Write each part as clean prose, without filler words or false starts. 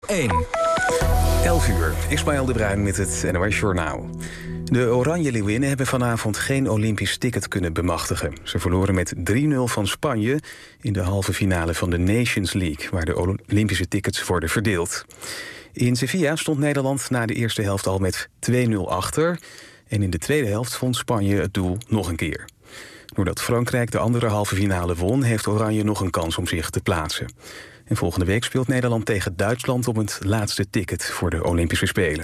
1. 11 uur, Ismaël de Bruin met het NOS Journaal. De Oranje Leeuwinnen hebben vanavond geen Olympisch ticket kunnen bemachtigen. Ze verloren met 3-0 van Spanje in de halve finale van de Nations League, waar de Olympische tickets worden verdeeld. In Sevilla stond Nederland na de eerste helft al met 2-0 achter. En in de tweede helft vond Spanje het doel nog een keer. Doordat Frankrijk de andere halve finale won, heeft Oranje nog een kans om zich te plaatsen. En volgende week speelt Nederland tegen Duitsland om het laatste ticket voor de Olympische Spelen.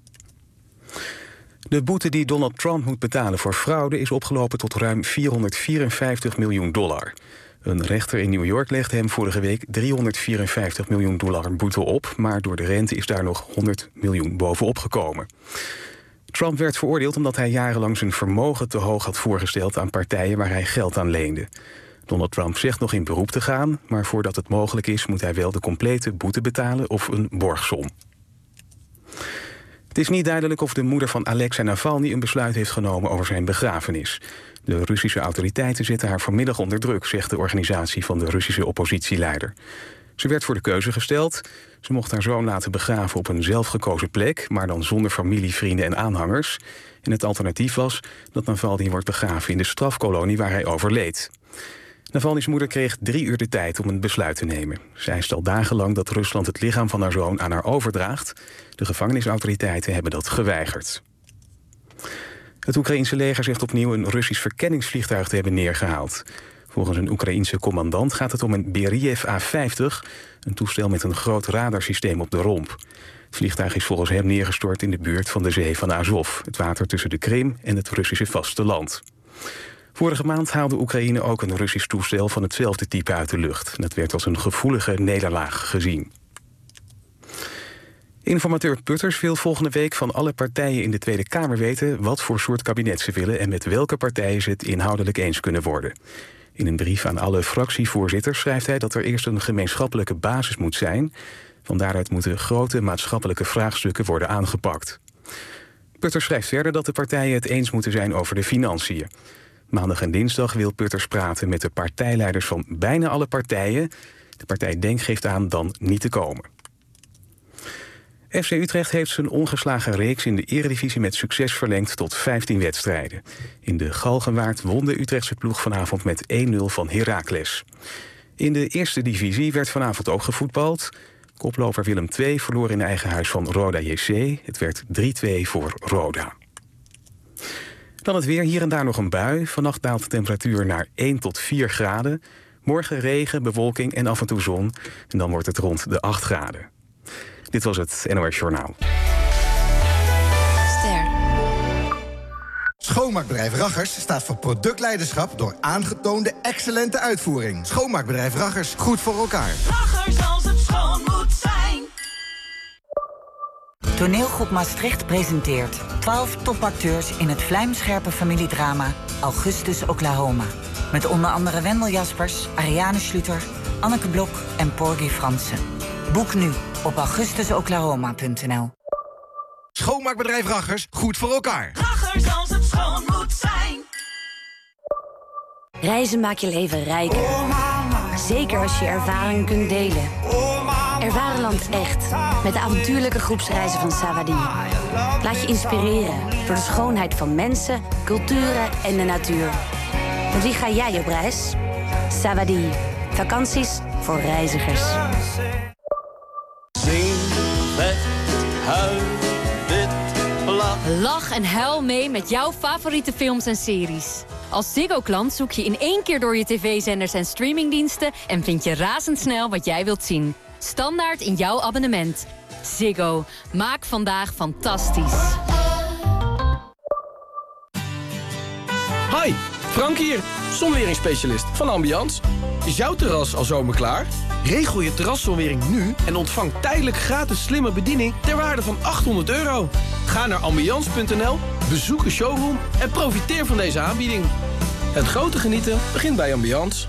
De boete die Donald Trump moet betalen voor fraude is opgelopen tot ruim $454 miljoen. Een rechter in New York legde hem vorige week $354 miljoen boete op, maar door de rente is daar nog $100 miljoen bovenop gekomen. Trump werd veroordeeld omdat hij jarenlang zijn vermogen te hoog had voorgesteld aan partijen waar hij geld aan leende. Donald Trump zegt nog in beroep te gaan, maar voordat het mogelijk is moet hij wel de complete boete betalen of een borgsom. Het is niet duidelijk of de moeder van Alexei Navalny een besluit heeft genomen over zijn begrafenis. De Russische autoriteiten zetten haar vanmiddag onder druk, zegt de organisatie van de Russische oppositieleider. Ze werd voor de keuze gesteld. Ze mocht haar zoon laten begraven op een zelfgekozen plek, maar dan zonder familie, vrienden en aanhangers. En het alternatief was dat Navalny wordt begraven in de strafkolonie waar hij overleed. Navalny's moeder kreeg 3 uur de tijd om een besluit te nemen. Zij eist al dagenlang dat Rusland het lichaam van haar zoon aan haar overdraagt. De gevangenisautoriteiten hebben dat geweigerd. Het Oekraïense leger zegt opnieuw een Russisch verkenningsvliegtuig te hebben neergehaald. Volgens een Oekraïense commandant gaat het om een Beriev A-50... een toestel met een groot radarsysteem op de romp. Het vliegtuig is volgens hem neergestort in de buurt van de zee van Azov, het water tussen de Krim en het Russische vasteland. Vorige maand haalde Oekraïne ook een Russisch toestel van hetzelfde type uit de lucht. Dat werd als een gevoelige nederlaag gezien. Informateur Putters wil volgende week van alle partijen in de Tweede Kamer weten wat voor soort kabinet ze willen en met welke partijen ze het inhoudelijk eens kunnen worden. In een brief aan alle fractievoorzitters schrijft hij dat er eerst een gemeenschappelijke basis moet zijn. Van daaruit moeten grote maatschappelijke vraagstukken worden aangepakt. Putters schrijft verder dat de partijen het eens moeten zijn over de financiën. Maandag en dinsdag wil Putters praten met de partijleiders van bijna alle partijen. De partij Denk geeft aan dan niet te komen. FC Utrecht heeft zijn ongeslagen reeks in de Eredivisie met succes verlengd tot 15 wedstrijden. In de Galgenwaard won de Utrechtse ploeg vanavond met 1-0 van Heracles. In de eerste divisie werd vanavond ook gevoetbald. Koploper Willem II verloor in eigen huis van Roda JC. Het werd 3-2 voor Roda. Dan het weer, hier en daar nog een bui. Vannacht daalt de temperatuur naar 1 tot 4 graden. Morgen regen, bewolking en af en toe zon. En dan wordt het rond de 8 graden. Dit was het NOS Journaal. Ster. Schoonmaakbedrijf Raggers staat voor productleiderschap door aangetoonde excellente uitvoering. Schoonmaakbedrijf Raggers, goed voor elkaar. Raggers als het schoon moet zijn. Toneelgroep Maastricht presenteert 12 topacteurs in het vlijmscherpe familiedrama Augustus Oklahoma. Met onder andere Wendel Jaspers, Ariane Schluter, Anneke Blok en Porgy Fransen. Boek nu op augustusoklahoma.nl. Schoonmaakbedrijf Raggers, goed voor elkaar. Raggers als het schoon moet zijn. Reizen maakt je leven rijker. Zeker als je ervaring kunt delen. Ervaar land echt. Met de avontuurlijke groepsreizen van Savadi. Laat je inspireren door de schoonheid van mensen, culturen en de natuur. Met wie ga jij op reis? Savadi. Vakanties voor reizigers. Zing, vet, huil, wit, lach. Lach en huil mee met jouw favoriete films en series. Als Ziggo-klant zoek je in één keer door je tv-zenders en streamingdiensten en vind je razendsnel wat jij wilt zien. Standaard in jouw abonnement. Ziggo. Maak vandaag fantastisch. Hi, Frank hier, zonweringsspecialist van Ambiance. Is jouw terras al zomerklaar? Regel je terraszonwering nu en ontvang tijdelijk gratis slimme bediening ter waarde van €800. Ga naar ambiance.nl, bezoek een showroom en profiteer van deze aanbieding. Het grote genieten begint bij Ambiance.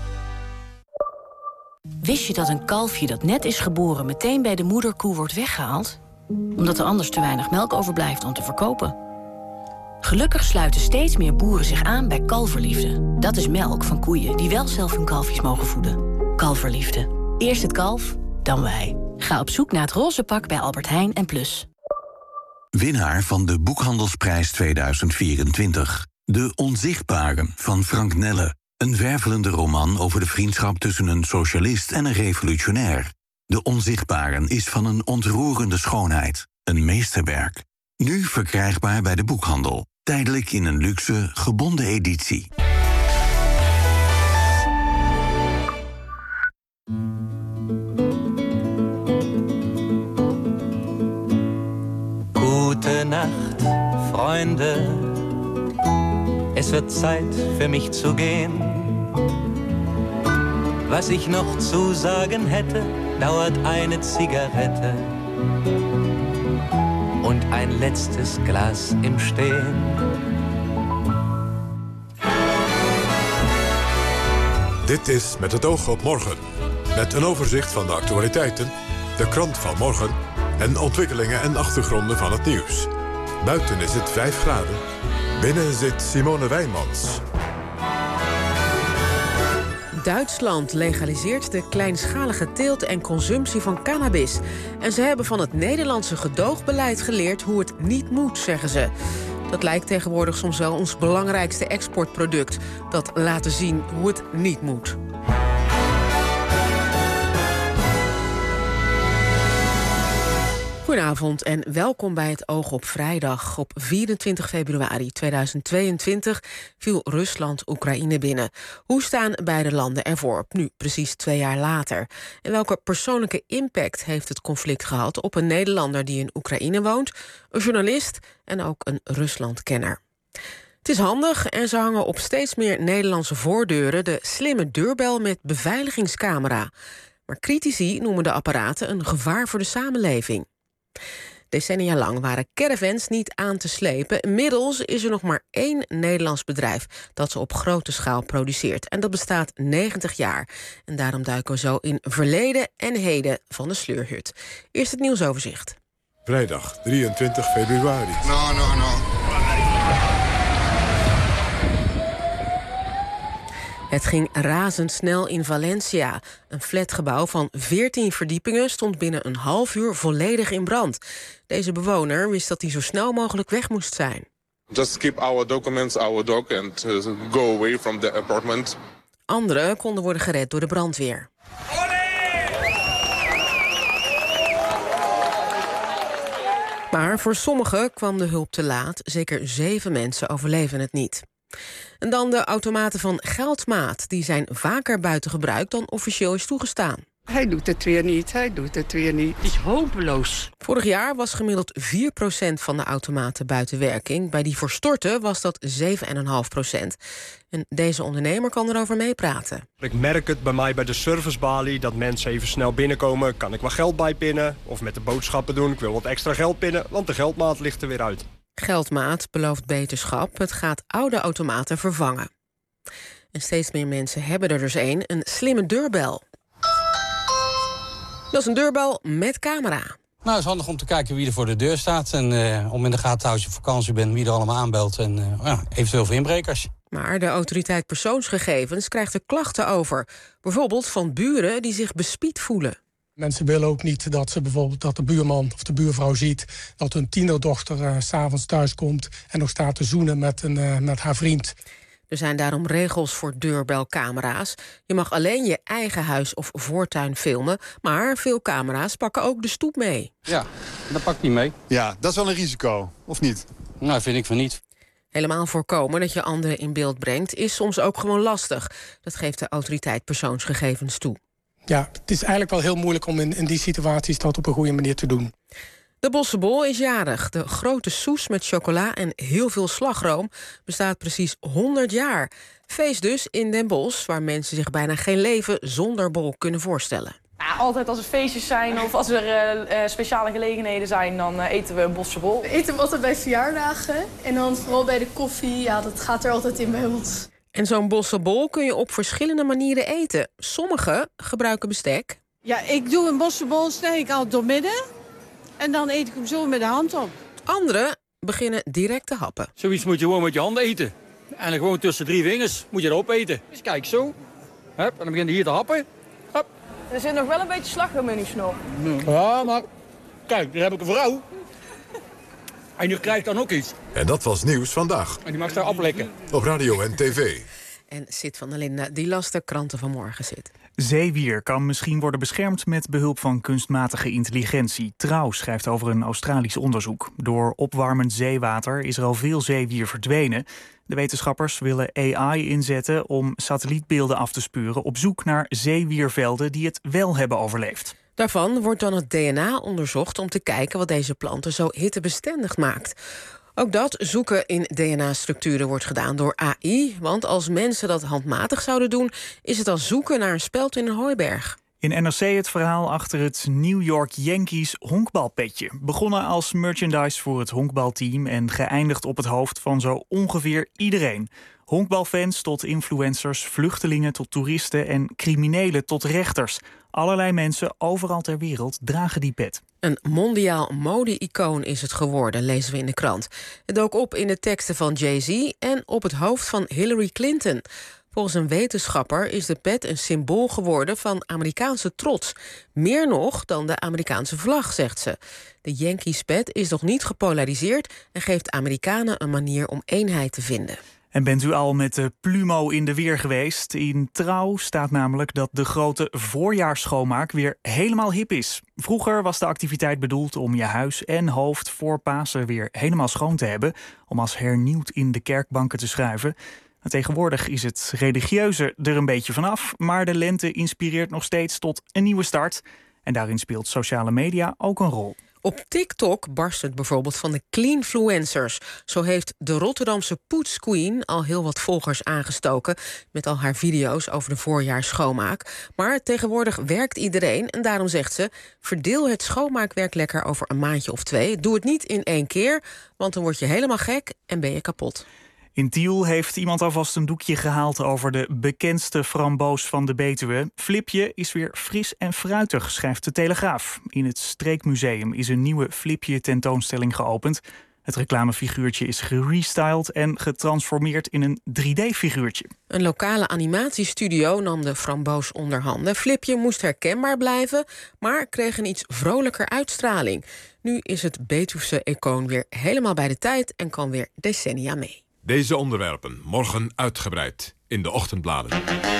Wist je dat een kalfje dat net is geboren meteen bij de moederkoe wordt weggehaald? Omdat er anders te weinig melk overblijft om te verkopen. Gelukkig sluiten steeds meer boeren zich aan bij Kalverliefde. Dat is melk van koeien die wel zelf hun kalfjes mogen voeden. Kalverliefde. Eerst het kalf, dan wij. Ga op zoek naar het roze pak bij Albert Heijn en Plus. Winnaar van de Boekhandelsprijs 2024. De Onzichtbaren van Frank Nelle. Een wervelende roman over de vriendschap tussen een socialist en een revolutionair. De Onzichtbaren is van een ontroerende schoonheid. Een meesterwerk. Nu verkrijgbaar bij de boekhandel. Tijdelijk in een luxe, gebonden editie. Gute Nacht, Freunde. Es wird Zeit für mich zu gehen. Was ich noch zu sagen hätte, dauert eine Zigarette und ein letztes Glas im Stehen. Dit is Met het oog op morgen. Met een overzicht van de actualiteiten, de krant van morgen en ontwikkelingen en achtergronden van het nieuws. Buiten is het 5 graden. Binnen zit Simone Wijnmans. Duitsland legaliseert de kleinschalige teelt en consumptie van cannabis. En ze hebben van het Nederlandse gedoogbeleid geleerd hoe het niet moet, zeggen ze. Dat lijkt tegenwoordig soms wel ons belangrijkste exportproduct. Dat laten zien hoe het niet moet. Goedenavond en welkom bij het Oog op Vrijdag. Op 24 februari 2022 viel Rusland Oekraïne binnen. Hoe staan beide landen ervoor, nu precies 2 jaar later? En welke persoonlijke impact heeft het conflict gehad op een Nederlander die in Oekraïne woont, een journalist en ook een Ruslandkenner? Het is handig en ze hangen op steeds meer Nederlandse voordeuren de slimme deurbel met beveiligingscamera. Maar critici noemen de apparaten een gevaar voor de samenleving. Decennia lang waren caravans niet aan te slepen. Inmiddels is er nog maar 1 Nederlands bedrijf dat ze op grote schaal produceert. En dat bestaat 90 jaar. En daarom duiken we zo in verleden en heden van de sleurhut. Eerst het nieuwsoverzicht. Vrijdag 23 februari. No. Het ging razendsnel in Valencia. Een flatgebouw van 14 verdiepingen stond binnen een half uur volledig in brand. Deze bewoner wist dat hij zo snel mogelijk weg moest zijn. Just keep our documents, our dog and go away from the apartment. Anderen konden worden gered door de brandweer. Maar voor sommigen kwam de hulp te laat. Zeker 7 mensen overleven het niet. En dan de automaten van Geldmaat. Die zijn vaker buiten gebruik dan officieel is toegestaan. Hij doet het weer niet. Het is hopeloos. Vorig jaar was gemiddeld 4% van de automaten buiten werking. Bij die voor storten was dat 7,5%. En deze ondernemer kan erover meepraten. Ik merk het bij mij bij de servicebalie dat mensen even snel binnenkomen. Kan ik wat geld bijpinnen? Of met de boodschappen doen. Ik wil wat extra geld pinnen, want de geldmaat ligt er weer uit. Geldmaat belooft beterschap. Het gaat oude automaten vervangen. En steeds meer mensen hebben er dus een slimme deurbel. Dat is een deurbel met camera. Nou, het is handig om te kijken wie er voor de deur staat. En om in de gaten te houden als je op vakantie bent, wie er allemaal aanbelt. En eventueel voor inbrekers. Maar de autoriteit persoonsgegevens krijgt er klachten over. Bijvoorbeeld van buren die zich bespied voelen. Mensen willen ook niet dat ze bijvoorbeeld dat de buurman of de buurvrouw ziet dat hun tienerdochter 's avonds thuis komt en nog staat te zoenen met haar vriend. Er zijn daarom regels voor deurbelcamera's. Je mag alleen je eigen huis of voortuin filmen, maar veel camera's pakken ook de stoep mee. Ja, dat pakt niet mee. Ja, dat is wel een risico, of niet? Nou, vind ik van niet. Helemaal voorkomen dat je anderen in beeld brengt is soms ook gewoon lastig. Dat geeft de autoriteit persoonsgegevens toe. Ja, het is eigenlijk wel heel moeilijk om in die situaties dat op een goede manier te doen. De Bossenbol is jarig. De grote soes met chocola en heel veel slagroom bestaat precies 100 jaar. Feest dus in Den Bosch, waar mensen zich bijna geen leven zonder bol kunnen voorstellen. Ja, altijd als er feestjes zijn of als er speciale gelegenheden zijn, dan eten we een Bossenbol. We eten altijd bij verjaardagen en dan vooral bij de koffie. Ja, dat gaat er altijd in bij ons. En zo'n bossenbol kun je op verschillende manieren eten. Sommigen gebruiken bestek. Ja, ik doe een bossenbol, snij ik altijd doormidden. En dan eet ik hem zo met de hand op. Anderen beginnen direct te happen. Zoiets moet je gewoon met je handen eten. En dan gewoon tussen 3 vingers moet je erop eten. Dus kijk zo. Hup, en dan begin je hier te happen. Hup. Er zit nog wel een beetje slagroom in uw snor. Ja, maar kijk, hier heb ik een vrouw. En die krijgt dan ook iets. En dat was Nieuws Vandaag. En die mag daar aflekken. Op radio en tv. En Sid van der Linden, die las de kranten van morgen, Sid. Zeewier kan misschien worden beschermd met behulp van kunstmatige intelligentie. Trouw schrijft over een Australisch onderzoek. Door opwarmend zeewater is er al veel zeewier verdwenen. De wetenschappers willen AI inzetten om satellietbeelden af te spuren op zoek naar zeewiervelden die het wel hebben overleefd. Daarvan wordt dan het DNA onderzocht om te kijken wat deze planten zo hittebestendig maakt. Ook dat zoeken in DNA-structuren wordt gedaan door AI. Want als mensen dat handmatig zouden doen, is het als zoeken naar een speld in een hooiberg. In NRC het verhaal achter het New York Yankees honkbalpetje. Begonnen als merchandise voor het honkbalteam en geëindigd op het hoofd van zo ongeveer iedereen. Honkbalfans tot influencers, vluchtelingen tot toeristen en criminelen tot rechters. Allerlei mensen overal ter wereld dragen die pet. Een mondiaal mode-icoon is het geworden, lezen we in de krant. Het dook op in de teksten van Jay-Z en op het hoofd van Hillary Clinton. Volgens een wetenschapper is de pet een symbool geworden van Amerikaanse trots. Meer nog dan de Amerikaanse vlag, zegt ze. De Yankees-pet is nog niet gepolariseerd en geeft Amerikanen een manier om eenheid te vinden. En bent u al met de Plumo in de weer geweest? In Trouw staat namelijk dat de grote voorjaarsschoonmaak weer helemaal hip is. Vroeger was de activiteit bedoeld om je huis en hoofd voor Pasen weer helemaal schoon te hebben, om als hernieuwd in de kerkbanken te schuiven. Tegenwoordig is het religieuze er een beetje vanaf, maar de lente inspireert nog steeds tot een nieuwe start. En daarin speelt sociale media ook een rol. Op TikTok barst het bijvoorbeeld van de cleanfluencers. Zo heeft de Rotterdamse poetsqueen al heel wat volgers aangestoken met al haar video's over de voorjaarsschoonmaak. Maar tegenwoordig werkt iedereen en daarom zegt ze: verdeel het schoonmaakwerk lekker over een maandje of 2. Doe het niet in 1 keer, want dan word je helemaal gek en ben je kapot. In Tiel heeft iemand alvast een doekje gehaald over de bekendste framboos van de Betuwe. Flipje is weer fris en fruitig, schrijft de Telegraaf. In het Streekmuseum is een nieuwe Flipje-tentoonstelling geopend. Het reclamefiguurtje is gerestyled en getransformeerd in een 3D-figuurtje. Een lokale animatiestudio nam de framboos onder handen. Flipje moest herkenbaar blijven, maar kreeg een iets vrolijker uitstraling. Nu is het Betuwse icoon weer helemaal bij de tijd en kan weer decennia mee. Deze onderwerpen morgen uitgebreid in de ochtendbladen.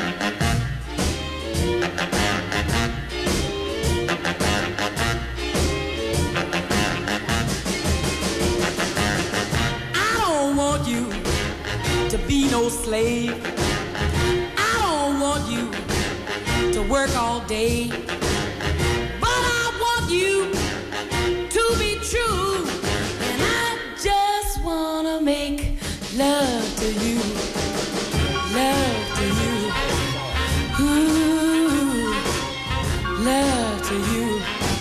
I don't want you to be no slave. I don't want you to work all day. But I want you to be true. And I just wanna make love to you, love to you, ooh, love to you.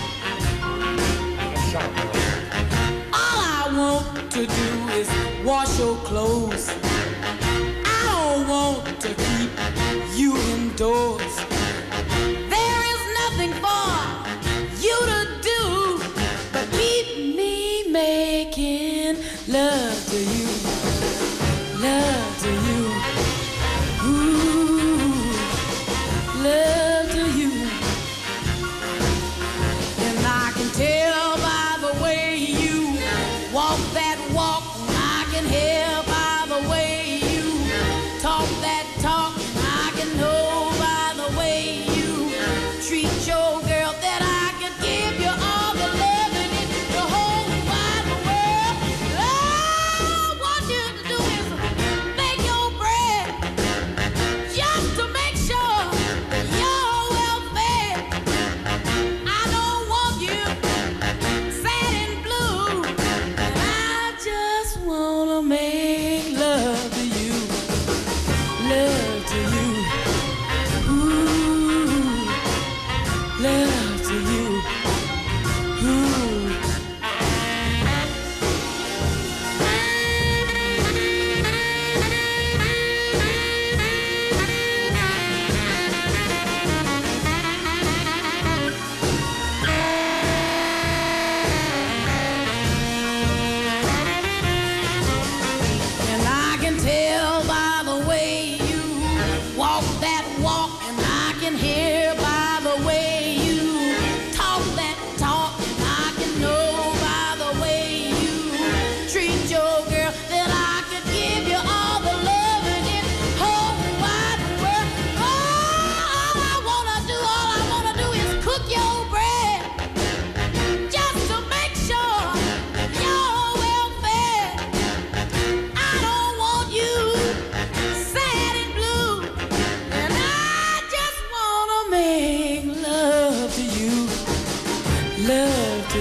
All I want to do is wash your clothes. I don't want to keep you indoors. There is nothing for you to do but keep me making love to you. Love to you, ooh, love to you. And I can tell by the way you walk that walk, I can hear by the way you talk that talk, I can know by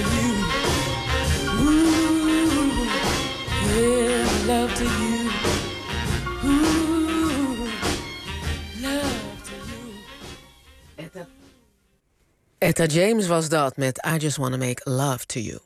you. Ooh, yeah, love to you. Ooh, love to you. Etta James was dat met I Just Wanna Make Love to You.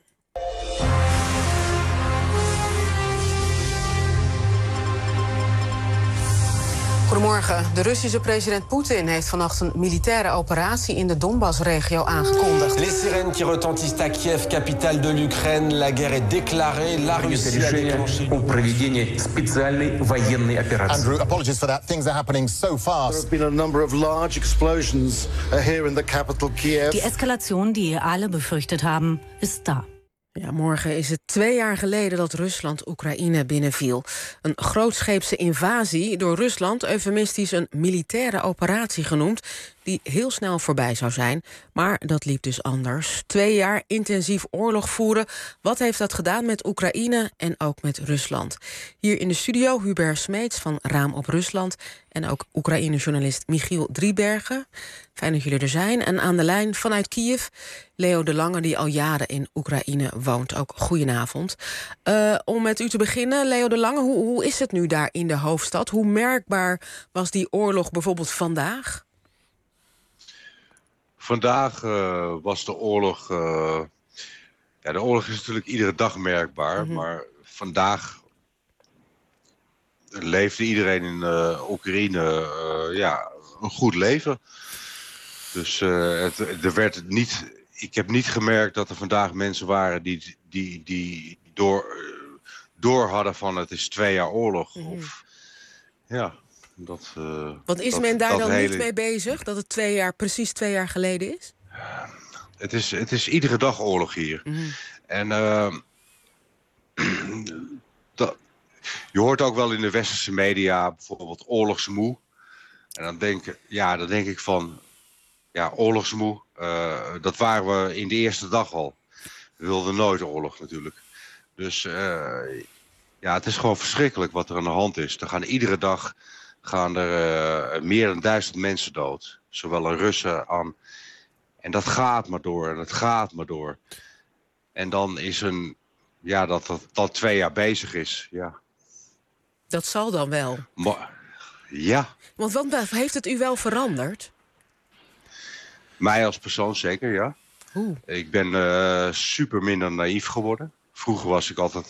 Goedemorgen. De Russische president Poetin heeft vannacht een militaire operatie in de Donbass-regio aangekondigd. Les sirènes qui retentissent à Kiev, capitale de l'Ukraine. La guerre est déclarée. La Russie a déclenché о проведении специальной военной операции. Andrew, apologies for that. Things are happening so fast. There have been a number of large explosions here in the capital Kiev. Die Eskalation, die alle befürchtet haben, ist da. Ja, morgen is het 2 jaar geleden dat Rusland Oekraïne binnenviel. Een grootscheepse invasie door Rusland, eufemistisch een militaire operatie genoemd, die heel snel voorbij zou zijn. Maar dat liep dus anders. 2 jaar intensief oorlog voeren. Wat heeft dat gedaan met Oekraïne en ook met Rusland? Hier in de studio Hubert Smeets van Raam op Rusland en ook Oekraïne-journalist Michiel Driebergen. Fijn dat jullie er zijn. En aan de lijn vanuit Kiev Leo de Lange, die al jaren in Oekraïne woont. Ook goedenavond. Om met u te beginnen, Leo de Lange, hoe is het nu daar in de hoofdstad? Hoe merkbaar was die oorlog bijvoorbeeld vandaag? Vandaag was de oorlog... ja, de oorlog is natuurlijk iedere dag merkbaar. Maar vandaag leefde iedereen in Oekraïne een goed leven. Dus er werd niet... Ik heb niet gemerkt dat er vandaag mensen waren die door hadden van het is 2 jaar oorlog. Of, ja, dat... Want is men daar dan niet mee bezig? Dat het precies 2 jaar geleden is? Het is iedere dag oorlog hier. En je hoort ook wel in de westerse media bijvoorbeeld oorlogsmoe. En dan denk ik van... Ja, oorlogsmoe, dat waren we in de eerste dag al. We wilden nooit oorlog natuurlijk. Dus het is gewoon verschrikkelijk wat er aan de hand is. Er gaan iedere dag meer dan 1000 mensen dood. Zowel een Russen aan... En dat gaat maar door en het gaat maar door. En dan is dat 2 jaar bezig is, ja. Dat zal dan wel. Maar, ja. Want wat heeft het u wel veranderd? Mij als persoon zeker, ja. Ik ben super minder naïef geworden. Vroeger was ik altijd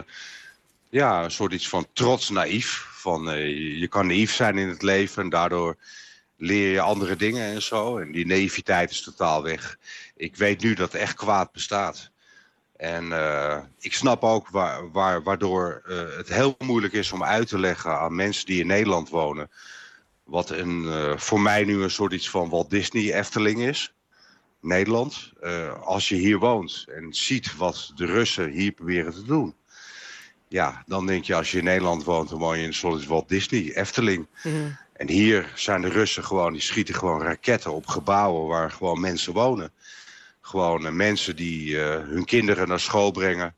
een soort iets van trots naïef. Van je kan naïef zijn in het leven en daardoor leer je andere dingen en zo. En die naïviteit is totaal weg. Ik weet nu dat echt kwaad bestaat. En ik snap ook waardoor het heel moeilijk is om uit te leggen aan mensen die in Nederland wonen... Wat voor mij nu een soort iets van Walt Disney Efteling is. Nederland. Als je hier woont en ziet wat de Russen hier proberen te doen. Ja, dan denk je als je in Nederland woont, dan woon je in een soort Walt Disney Efteling. En hier zijn de Russen gewoon, die schieten gewoon raketten op gebouwen waar gewoon mensen wonen. Gewoon mensen die hun kinderen naar school brengen.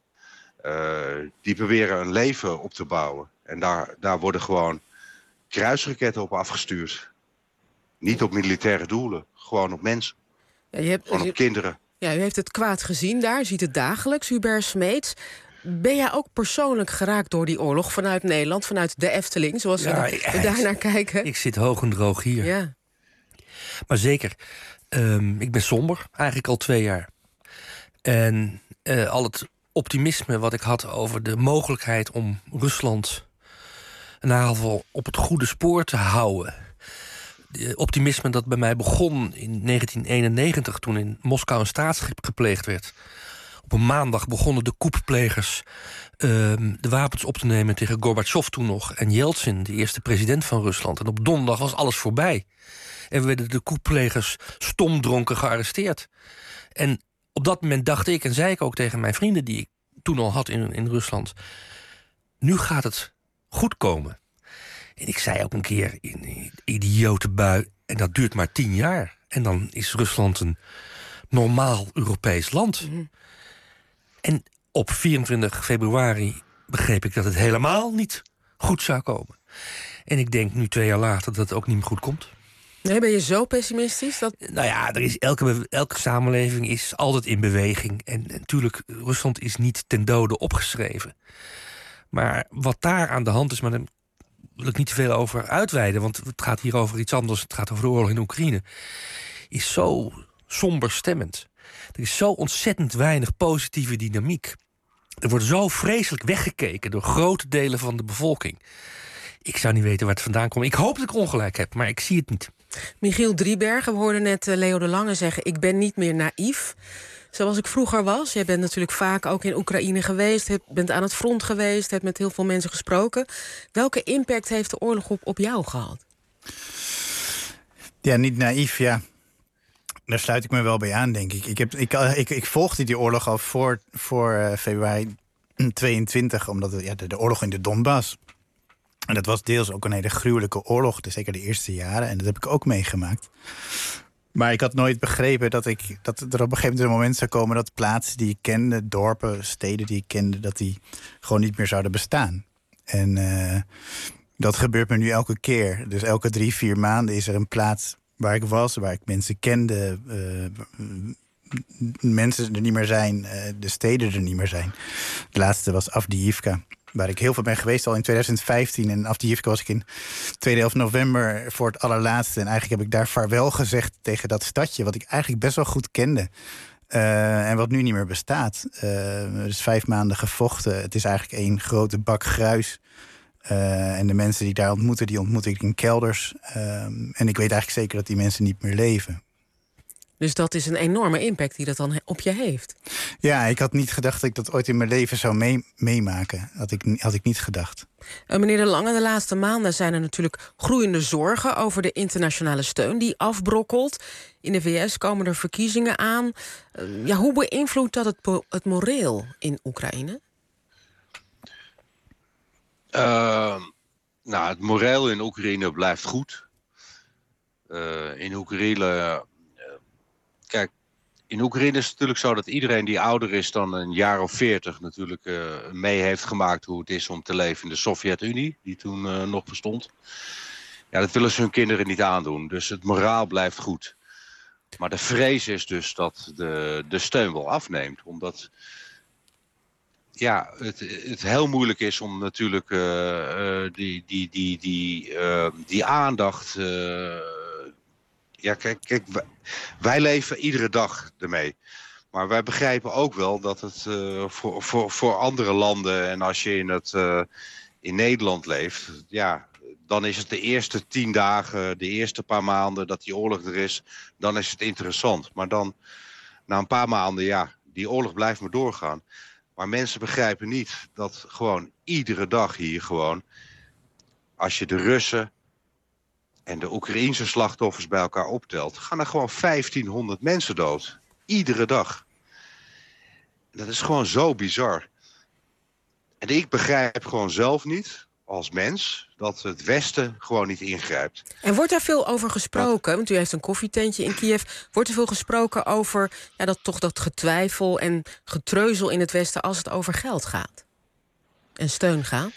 Die proberen een leven op te bouwen. En daar worden gewoon kruisraketten op afgestuurd. Niet op militaire doelen, gewoon op mensen. Ja, gewoon op kinderen. Ja, u heeft het kwaad gezien daar, ziet het dagelijks, Hubert Smeets. Ben jij ook persoonlijk geraakt door die oorlog vanuit Nederland, vanuit de Efteling, zoals we daar naar kijken? Ik zit hoog en droog hier. Ja. Maar zeker, ik ben somber, eigenlijk al 2 jaar. En al het optimisme wat ik had over de mogelijkheid om Rusland in ieder geval op het goede spoor te houden. Optimisme dat bij mij begon in 1991... toen in Moskou een staatsgreep gepleegd werd. Op een maandag begonnen de koepplegers de wapens op te nemen tegen Gorbachev toen nog... en Yeltsin, de eerste president van Rusland. En op donderdag was alles voorbij. En werden de koepplegers stomdronken gearresteerd. En op dat moment dacht ik, en zei ik ook tegen mijn vrienden... die ik toen al had in Rusland... nu gaat het goed komen. En ik zei ook een keer in een idiote bui... en dat duurt maar 10 jaar. En dan is Rusland een normaal Europees land. En op 24 februari begreep ik dat het helemaal niet goed zou komen. En ik denk nu 2 jaar later dat het ook niet meer goed komt. Nee, ben je zo pessimistisch? Nou ja, elke samenleving is altijd in beweging. En natuurlijk, Rusland is niet ten dode opgeschreven. Maar wat daar aan de hand is, maar daar wil ik niet te veel over uitweiden, want het gaat hier over iets anders. Het gaat over de oorlog in Oekraïne. Is zo somber stemmend. Er is zo ontzettend weinig positieve dynamiek. Er wordt zo vreselijk weggekeken door grote delen van de bevolking. Ik zou niet weten waar het vandaan komt. Ik hoop dat ik ongelijk heb, maar ik zie het niet. Michiel Driebergen, we hoorden net Leo de Lange zeggen, ik ben niet meer naïef zoals ik vroeger was. Jij bent natuurlijk vaak ook in Oekraïne geweest, bent aan het front geweest, hebt met heel veel mensen gesproken. Welke impact heeft de oorlog op jou gehad? Ja, niet naïef, ja. Daar sluit ik me wel bij aan, denk ik. Ik volgde die oorlog al voor februari 22, omdat de oorlog in de Donbass. En dat was deels ook een hele gruwelijke oorlog, dus zeker de eerste jaren. En dat heb ik ook meegemaakt. Maar ik had nooit begrepen dat er op een gegeven moment een moment zou komen dat plaatsen die ik kende, dorpen, steden die ik kende, dat die gewoon niet meer zouden bestaan. En dat gebeurt me nu elke keer. Dus elke 3-4 maanden is er een plaats waar ik was, waar ik mensen kende, mensen er niet meer zijn, de steden er niet meer zijn. De laatste was Avdiivka, waar ik heel veel ben geweest al in 2015. En Avdiivka was ik in tweede helft november voor het allerlaatste. En eigenlijk heb ik daar vaarwel gezegd tegen dat stadje, wat ik eigenlijk best wel goed kende. En wat nu niet meer bestaat. Dus 5 maanden gevochten. Het is eigenlijk één grote bak gruis. En de mensen die daar ontmoeten, die ontmoet ik in kelders. En ik weet eigenlijk zeker dat die mensen niet meer leven. Dus dat is een enorme impact die dat dan op je heeft. Ja, ik had niet gedacht dat ik dat ooit in mijn leven zou meemaken. Had ik niet gedacht. Meneer De Lange, de laatste maanden zijn er natuurlijk groeiende zorgen over de internationale steun die afbrokkelt. In de VS komen er verkiezingen aan. Hoe beïnvloedt dat het moreel in Oekraïne? Het moreel in Oekraïne blijft goed. In Oekraïne... Kijk, in Oekraïne is het natuurlijk zo dat iedereen die ouder is dan een jaar of 40... natuurlijk mee heeft gemaakt hoe het is om te leven in de Sovjet-Unie, die toen nog bestond. Ja, dat willen ze hun kinderen niet aandoen. Dus het moraal blijft goed. Maar de vrees is dus dat de steun wel afneemt. Omdat het heel moeilijk is om natuurlijk die aandacht... Kijk, wij leven iedere dag ermee. Maar wij begrijpen ook wel dat het voor andere landen... en als je in Nederland leeft... dan is het de eerste 10 dagen, de eerste paar maanden dat die oorlog er is... dan is het interessant. Maar dan, na een paar maanden, die oorlog blijft maar doorgaan. Maar mensen begrijpen niet dat gewoon iedere dag hier gewoon... als je de Russen... en de Oekraïense slachtoffers bij elkaar optelt... gaan er gewoon 1500 mensen dood. Iedere dag. Dat is gewoon zo bizar. En ik begrijp gewoon zelf niet, als mens... dat het Westen gewoon niet ingrijpt. En wordt daar veel over gesproken? Want u heeft een koffietentje in Kiev. Wordt er veel gesproken over dat getwijfel en getreuzel in het Westen... als het over geld gaat? En steun gaat?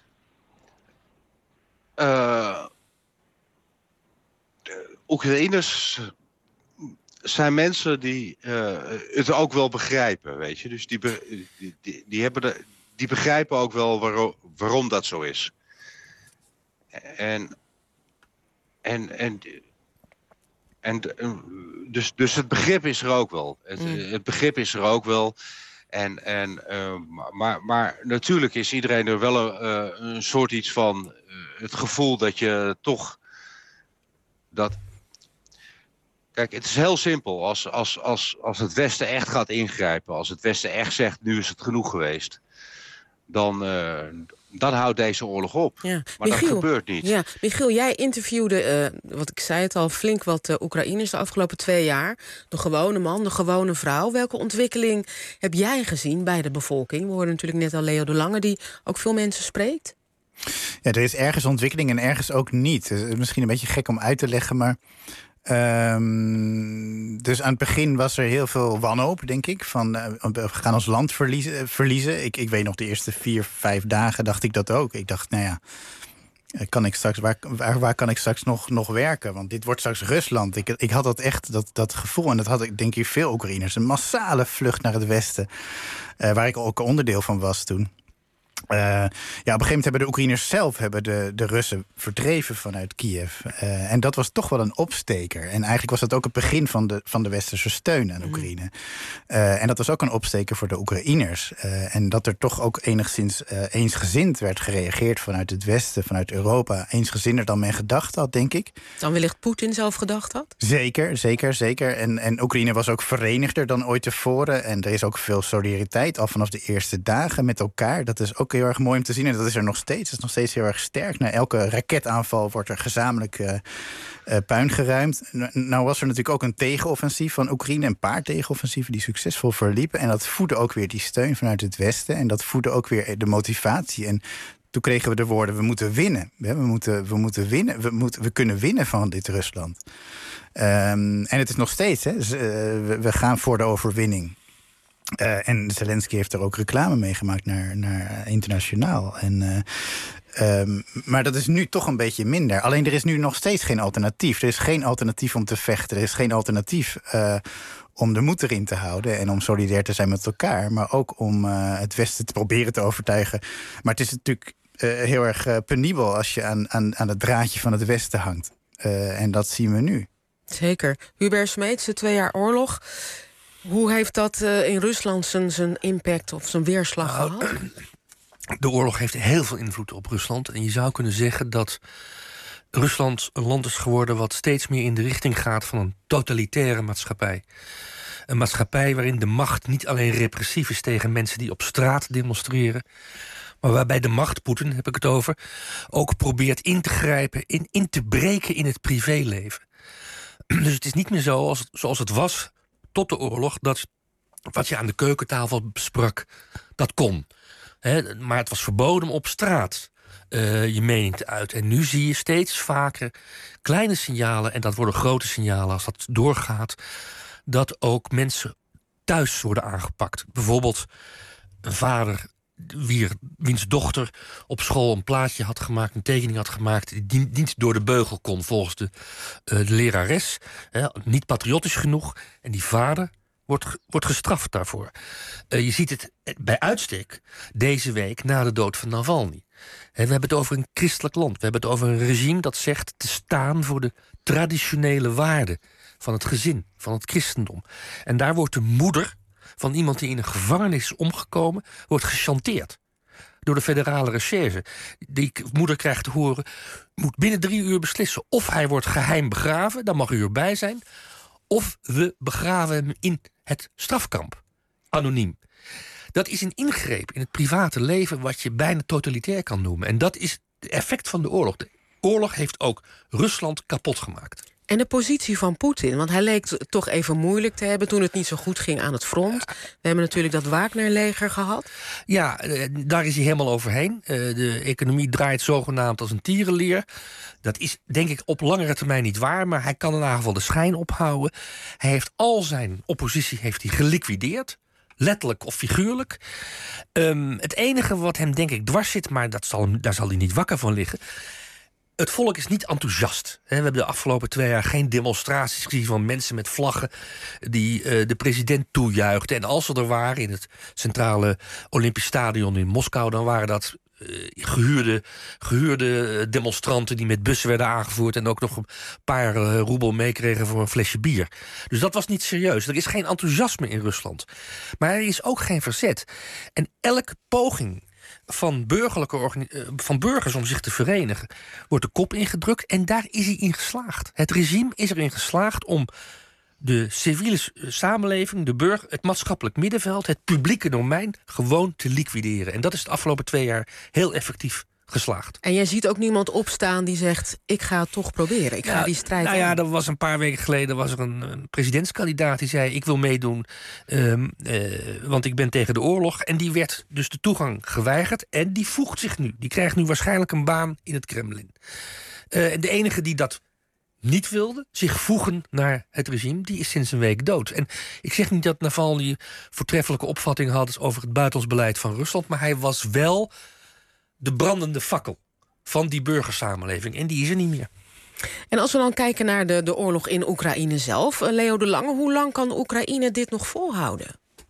Oekraïners zijn mensen die het ook wel begrijpen, weet je. Dus die begrijpen ook wel waarom dat zo is. Dus het begrip is er ook wel. Het begrip is er ook wel. Maar natuurlijk is iedereen er wel een soort iets van het gevoel dat je toch Kijk, het is heel simpel. Als het Westen echt gaat ingrijpen, als het Westen echt zegt, nu is het genoeg geweest, dan houdt deze oorlog op. Ja. Maar Michiel, dat gebeurt niet. Ja. Michiel, jij interviewde, wat ik zei het al, flink wat Oekraïners de afgelopen 2 jaar. De gewone man, de gewone vrouw. Welke ontwikkeling heb jij gezien bij de bevolking? We hoorden natuurlijk net al Leo de Lange, die ook veel mensen spreekt. Ja, er is ergens ontwikkeling en ergens ook niet. Het is misschien een beetje gek om uit te leggen, maar... dus aan het begin was er heel veel wanhoop, denk ik. Van, we gaan ons land verliezen. Ik weet nog, de eerste 4-5 dagen dacht ik dat ook. Ik dacht, Waar kan ik straks nog werken? Want dit wordt straks Rusland. Ik had dat echt, dat gevoel, en dat had ik denk ik veel Oekraïners. Een massale vlucht naar het westen, waar ik ook onderdeel van was toen. Op een gegeven moment hebben de Oekraïners zelf de Russen verdreven vanuit Kiev. En dat was toch wel een opsteker. En eigenlijk was dat ook het begin van de westerse steun aan Oekraïne. En dat was ook een opsteker voor de Oekraïners. En dat er toch ook enigszins eensgezind werd gereageerd vanuit het westen, vanuit Europa. Eensgezinder dan men gedacht had, denk ik. Dan wellicht Poetin zelf gedacht had? Zeker. En Oekraïne was ook verenigder dan ooit tevoren. En er is ook veel solidariteit al vanaf de eerste dagen met elkaar. Dat is ook heel erg mooi om te zien. En dat is er nog steeds. Het is nog steeds heel erg sterk. Na elke raketaanval wordt er gezamenlijk puin geruimd. Nou was er natuurlijk ook een tegenoffensief van Oekraïne. Een paar tegenoffensieven die succesvol verliepen. En dat voedde ook weer die steun vanuit het westen. En dat voedde ook weer de motivatie. En toen kregen we de woorden, we moeten winnen. We moeten winnen. We kunnen winnen van dit Rusland. En het is nog steeds. Hè. We gaan voor de overwinning. En Zelensky heeft er ook reclame mee gemaakt naar internationaal. Maar dat is nu toch een beetje minder. Alleen er is nu nog steeds geen alternatief. Er is geen alternatief om te vechten. Er is geen alternatief om de moed erin te houden en om solidair te zijn met elkaar. Maar ook om het Westen te proberen te overtuigen. Maar het is natuurlijk heel erg penibel als je aan het draadje van het Westen hangt. En dat zien we nu. Zeker. Hubert Smeets, 2 jaar oorlog. Hoe heeft dat in Rusland zijn impact of zijn weerslag gehad? De oorlog heeft heel veel invloed op Rusland. En je zou kunnen zeggen dat Rusland een land is geworden wat steeds meer in de richting gaat van een totalitaire maatschappij. Een maatschappij waarin de macht niet alleen repressief is tegen mensen die op straat demonstreren, maar waarbij de macht, Poetin heb ik het over, ook probeert in te grijpen, in te breken in het privéleven. Dus het is niet meer zo zoals het was tot de oorlog, dat wat je aan de keukentafel besprak, dat kon. Maar het was verboden op straat je mening te uiten. En nu zie je steeds vaker kleine signalen, en dat worden grote signalen als dat doorgaat, dat ook mensen thuis worden aangepakt. Bijvoorbeeld een vader wiens dochter op school een plaatje had gemaakt, een tekening had gemaakt, die niet door de beugel kon volgens de lerares. Niet patriotisch genoeg. En die vader wordt gestraft daarvoor. Je ziet het bij uitstek deze week na de dood van Navalny. We hebben het over een christelijk land. We hebben het over een regime dat zegt te staan voor de traditionele waarden van het gezin, van het christendom. En daar wordt de moeder van iemand die in een gevangenis is omgekomen, wordt gechanteerd door de federale recherche. Die moeder krijgt te horen, moet binnen 3 uur beslissen of hij wordt geheim begraven, dan mag u erbij zijn, of we begraven hem in het strafkamp, anoniem. Dat is een ingreep in het private leven wat je bijna totalitair kan noemen. En dat is het effect van de oorlog. De oorlog heeft ook Rusland kapot gemaakt. En de positie van Poetin, want hij leek toch even moeilijk te hebben toen het niet zo goed ging aan het front. We hebben natuurlijk dat Wagner-leger gehad. Ja, daar is hij helemaal overheen. De economie draait zogenaamd als een tierenlier. Dat is denk ik op langere termijn niet waar, maar hij kan in ieder geval de schijn ophouden. Hij heeft al zijn oppositie geliquideerd. Letterlijk of figuurlijk. Het enige wat hem denk ik dwars zit, maar daar zal hij niet wakker van liggen. Het volk is niet enthousiast. We hebben de afgelopen 2 jaar geen demonstraties gezien van mensen met vlaggen die de president toejuichten. En als ze er waren in het Centrale Olympisch Stadion in Moskou, dan waren dat gehuurde demonstranten die met bussen werden aangevoerd en ook nog een paar roebel meekregen voor een flesje bier. Dus dat was niet serieus. Er is geen enthousiasme in Rusland. Maar er is ook geen verzet. En elke poging van burgers om zich te verenigen wordt de kop ingedrukt en daar is hij in geslaagd. Het regime is erin geslaagd om de civiele samenleving, de burger, het maatschappelijk middenveld, het publieke domein gewoon te liquideren. En dat is de afgelopen 2 jaar heel effectief geslaagd. En jij ziet ook niemand opstaan die zegt, ik ga het toch proberen. Ik ga die strijd aan. Ja, er was een paar weken geleden een presidentskandidaat die zei, ik wil meedoen, want ik ben tegen de oorlog. En die werd dus de toegang geweigerd. En die voegt zich nu. Die krijgt nu waarschijnlijk een baan in het Kremlin. En de enige die dat niet wilde, zich voegen naar het regime, die is sinds een week dood. En ik zeg niet dat Navalny voortreffelijke opvatting had over het buitenlands beleid van Rusland, maar hij was wel de brandende fakkel van die burgersamenleving. En die is er niet meer. En als we dan kijken naar de oorlog in Oekraïne zelf, Leo de Lange, hoe lang kan Oekraïne dit nog volhouden?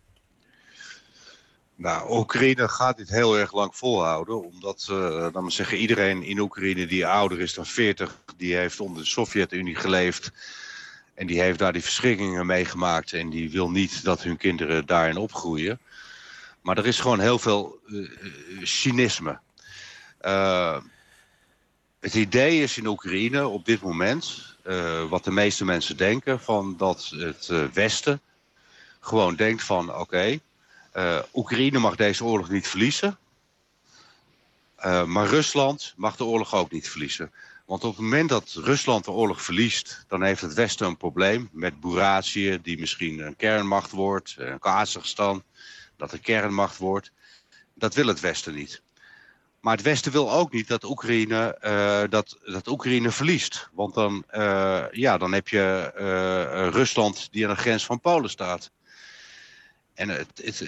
Nou, Oekraïne gaat dit heel erg lang volhouden. Omdat, laat maar zeggen, iedereen in Oekraïne die ouder is dan 40... die heeft onder de Sovjet-Unie geleefd. En die heeft daar die verschrikkingen meegemaakt. En die wil niet dat hun kinderen daarin opgroeien. Maar er is gewoon heel veel cynisme. Het idee is in Oekraïne op dit moment, wat de meeste mensen denken, van dat het Westen gewoon denkt van oké, Oekraïne mag deze oorlog niet verliezen. Maar Rusland mag de oorlog ook niet verliezen. Want op het moment dat Rusland de oorlog verliest, dan heeft het Westen een probleem met Boeratje, die misschien een kernmacht wordt, Kazachstan, dat een kernmacht wordt. Dat wil het Westen niet. Maar het Westen wil ook niet dat Oekraïne, dat Oekraïne verliest. Want dan heb je Rusland die aan de grens van Polen staat. En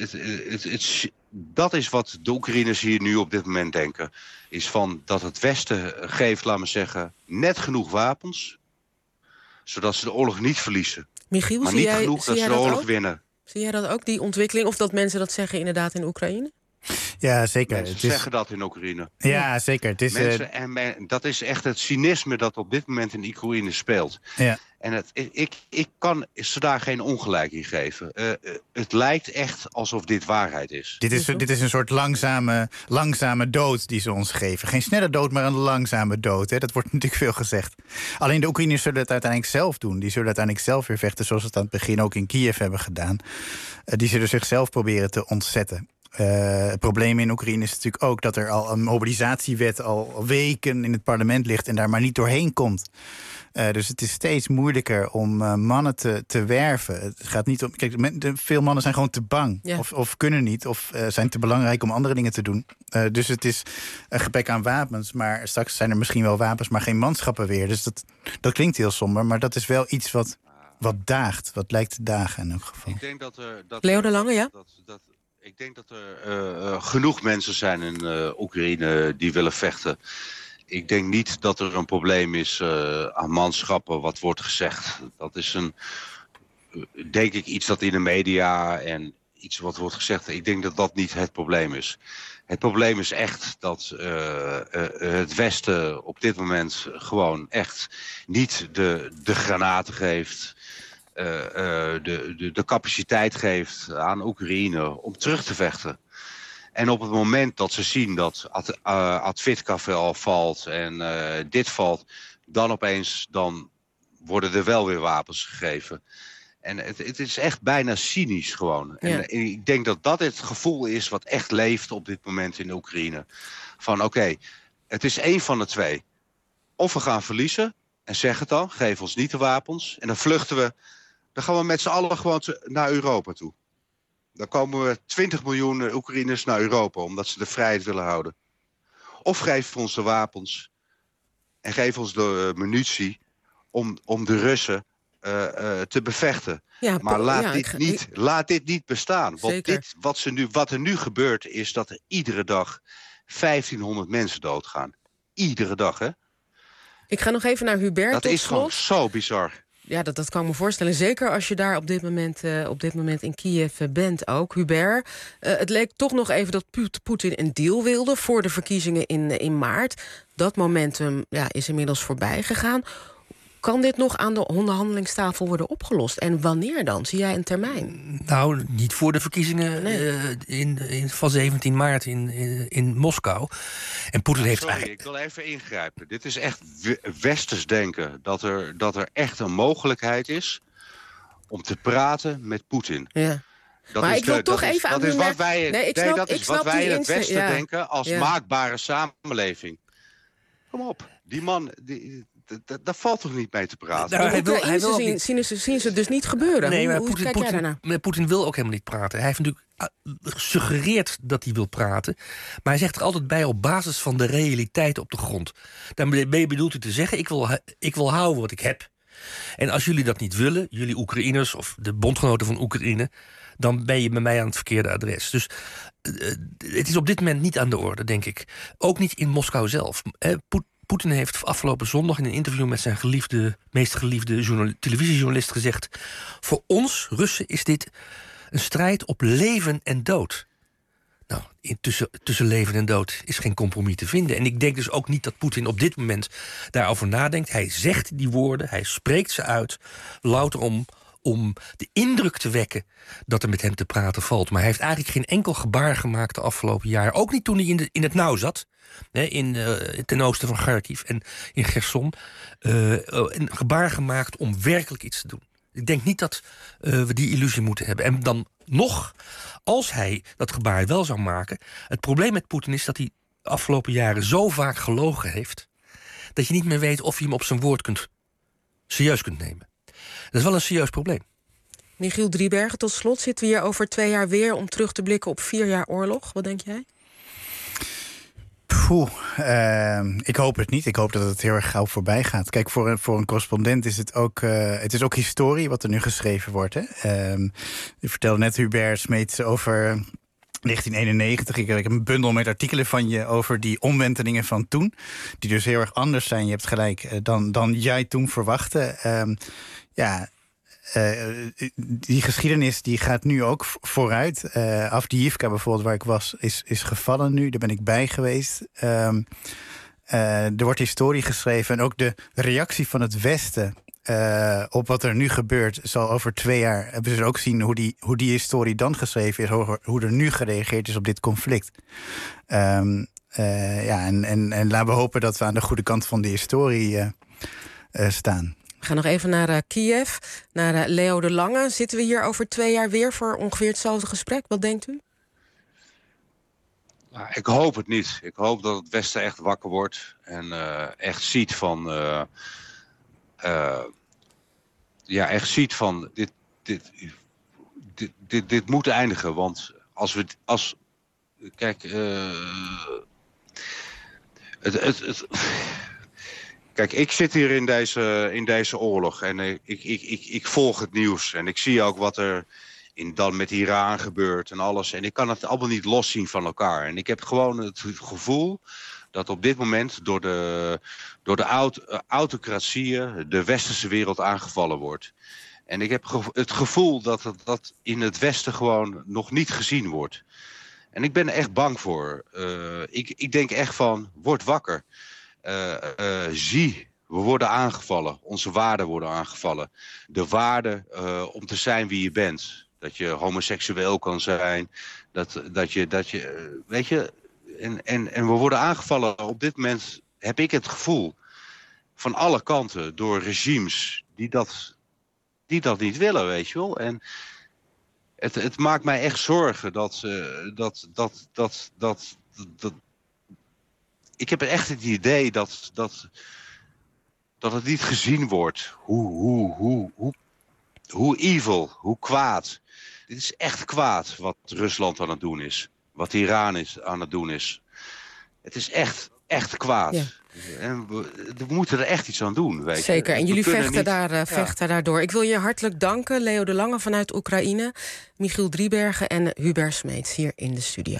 dat is wat de Oekraïners hier nu op dit moment denken. Is van dat het Westen geeft, laten we zeggen, net genoeg wapens. Zodat ze de oorlog niet verliezen. Michiel, maar niet genoeg dat ze de oorlog winnen. Zie jij dat ook, die ontwikkeling? Of dat mensen dat zeggen inderdaad in Oekraïne? Ja, zeker. Mensen zeggen dat in Oekraïne. Ja, zeker. Het is, dat is echt het cynisme dat op dit moment in Oekraïne speelt. Ja. En ik kan ze daar geen ongelijk in geven. Het lijkt echt alsof dit waarheid is. Dit is een soort langzame dood die ze ons geven. Geen snelle dood, maar een langzame dood. Hè. Dat wordt natuurlijk veel gezegd. Alleen de Oekraïners zullen het uiteindelijk zelf doen. Die zullen uiteindelijk zelf weer vechten, zoals ze het aan het begin ook in Kiev hebben gedaan. Die zullen zichzelf proberen te ontzetten. Het probleem in Oekraïne is natuurlijk ook dat er al een mobilisatiewet al weken in het parlement ligt en daar maar niet doorheen komt. Dus het is steeds moeilijker om mannen te werven. Het gaat niet om. Kijk, veel mannen zijn gewoon te bang. Ja. Of kunnen niet. Of zijn te belangrijk om andere dingen te doen. Dus het is een gebrek aan wapens. Maar straks zijn er misschien wel wapens, maar geen manschappen weer. Dus dat klinkt heel somber. Maar dat is wel iets wat daagt. Wat lijkt te dagen in elk geval. Ik denk dat Leo de Lange, ja? Ik denk dat er genoeg mensen zijn in Oekraïne die willen vechten. Ik denk niet dat er een probleem is aan manschappen wat wordt gezegd. Dat is denk ik iets dat in de media en iets wat wordt gezegd. Ik denk dat dat niet het probleem is. Het probleem is echt dat het Westen op dit moment gewoon echt niet de granaten geeft. De capaciteit geeft aan Oekraïne om terug te vechten. En op het moment dat ze zien dat Advitka al valt en dit valt, dan opeens worden er wel weer wapens gegeven. En het is echt bijna cynisch gewoon. Ja. En ik denk dat dat het gevoel is wat echt leeft op dit moment in de Oekraïne. Van oké, het is één van de twee. Of we gaan verliezen, en zeg het dan, geef ons niet de wapens. En dan vluchten we, dan gaan we met z'n allen gewoon naar Europa toe. Dan komen we 20 miljoen Oekraïners naar Europa, omdat ze de vrijheid willen houden. Of geef ons de wapens en geef ons de munitie om de Russen te bevechten. Ja, maar laat dit niet bestaan. Want wat er nu gebeurt is dat er iedere dag 1500 mensen doodgaan. Iedere dag, hè? Ik ga nog even naar Hubert. Dat is gewoon zo bizar. Ja, dat kan ik me voorstellen. Zeker als je daar op dit moment in Kiev bent ook. Hubert, het leek toch nog even dat Poetin een deal wilde voor de verkiezingen in maart. Dat momentum is inmiddels voorbij gegaan. Kan dit nog aan de onderhandelingstafel worden opgelost? En wanneer dan? Zie jij een termijn? Nou, niet voor de verkiezingen van 17 maart in Moskou. En Poetin heeft eigenlijk... Ik wil even ingrijpen. Dit is echt westers denken. Dat er echt een mogelijkheid is om te praten met Poetin. Ja. Maar ik wil toch even aan dat is wat wij in het Westen denken als maakbare samenleving. Kom op, die man... Daar valt toch niet mee te praten? Nou, zien ze dus niet gebeuren. Nee, maar hoe kijk jij daarnaar? Poetin wil ook helemaal niet praten. Hij heeft natuurlijk gesuggereerd dat hij wil praten. Maar hij zegt er altijd bij op basis van de realiteit op de grond. Daarmee bedoelt hij te zeggen, ik wil houden wat ik heb. En als jullie dat niet willen, jullie Oekraïners of de bondgenoten van Oekraïne, dan ben je bij mij aan het verkeerde adres. Dus het is op dit moment niet aan de orde, denk ik. Ook niet in Moskou zelf. Poetin heeft afgelopen zondag in een interview met zijn meest geliefde televisiejournalist gezegd: voor ons, Russen, is dit een strijd op leven en dood. Nou, tussen leven en dood is geen compromis te vinden. En ik denk dus ook niet dat Poetin op dit moment daarover nadenkt. Hij zegt die woorden, hij spreekt ze uit, louter om de indruk te wekken dat er met hem te praten valt. Maar hij heeft eigenlijk geen enkel gebaar gemaakt de afgelopen jaren. Ook niet toen hij in het nauw zat, ten oosten van Kharkiv en in Gerson. Een gebaar gemaakt om werkelijk iets te doen. Ik denk niet dat we die illusie moeten hebben. En dan nog, als hij dat gebaar wel zou maken, het probleem met Poetin is dat hij de afgelopen jaren zo vaak gelogen heeft, dat je niet meer weet of je hem op zijn woord serieus kunt nemen. Dat is wel een serieus probleem. Michiel Driebergen, tot slot zitten we hier over 2 jaar weer om terug te blikken op 4 jaar oorlog. Wat denk jij? Ik hoop het niet. Ik hoop dat het heel erg gauw voorbij gaat. Kijk, voor een correspondent is het ook historie wat er nu geschreven wordt. Hè? Je vertelde net, Hubert Smeets, over 1991. Ik heb een bundel met artikelen van je over die omwentelingen van toen, die dus heel erg anders zijn, je hebt gelijk, dan jij toen verwachtte. Die geschiedenis die gaat nu ook vooruit. Avdiivka bijvoorbeeld, waar ik was, is gevallen nu. Daar ben ik bij geweest. Er wordt historie geschreven. En ook de reactie van het Westen op wat er nu gebeurt, zal over 2 jaar hebben ze ook zien hoe die historie dan geschreven is, hoe er nu gereageerd is op dit conflict. En laten we hopen dat we aan de goede kant van die historie staan. We gaan nog even naar Kiev, naar Leo de Lange. Zitten we hier over 2 jaar weer voor ongeveer hetzelfde gesprek? Wat denkt u? Nou, ik hoop het niet. Ik hoop dat het Westen echt wakker wordt en echt ziet van dit moet eindigen. Want Kijk, ik zit hier in deze oorlog en ik volg het nieuws. En ik zie ook wat er dan met Iran gebeurt en alles. En ik kan het allemaal niet loszien van elkaar. En ik heb gewoon het gevoel dat op dit moment door de autocratieën de westerse wereld aangevallen wordt. En ik heb het gevoel dat in het Westen gewoon nog niet gezien wordt. En ik ben er echt bang voor. Ik denk echt van, word wakker. Zie, we worden aangevallen. Onze waarden worden aangevallen. De waarde om te zijn wie je bent. Dat je homoseksueel kan zijn. Dat je weet je. En we worden aangevallen. Op dit moment heb ik het gevoel van alle kanten door regimes die dat niet willen, weet je wel. En het maakt mij echt zorgen dat ik heb echt het idee dat het niet gezien wordt hoe evil, hoe kwaad. Dit is echt kwaad wat Rusland aan het doen is. Wat Iran aan het doen is. Het is echt kwaad. Ja. En we moeten er echt iets aan doen. Weet je. Zeker, en jullie vechten daardoor. Ik wil je hartelijk danken, Leo de Lange vanuit Oekraïne, Michiel Driebergen en Hubert Smeets hier in de studio.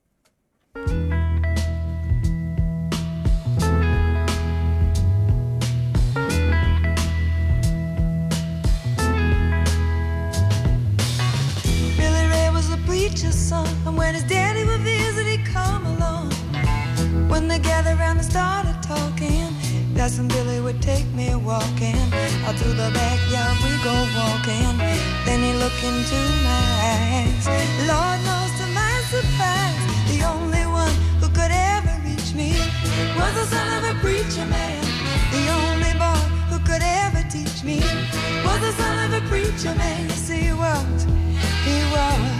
Preacher's son, and when his daddy would visit, he'd come along. When they gathered around and started talking, Cousin Billy would take me walking. Out through the backyard we go walking. Then he looked into my eyes. Lord knows to my surprise, the only one who could ever reach me was the son of a preacher man. The only boy who could ever teach me was the son of a preacher man. Yes, he was. He was.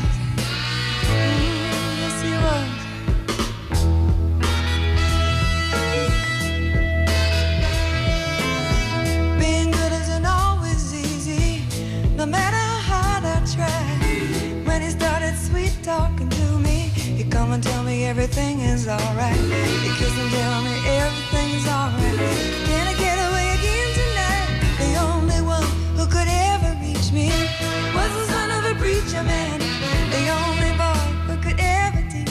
Yes, he was. Being good isn't always easy, no matter how hard I try. When he started sweet talking to me, he'd come and tell me everything is alright. He'd kiss and tell me everything is alright. Can I get away again tonight? The only one who could ever reach me was the son of a preacher man. The only boy who could ever teach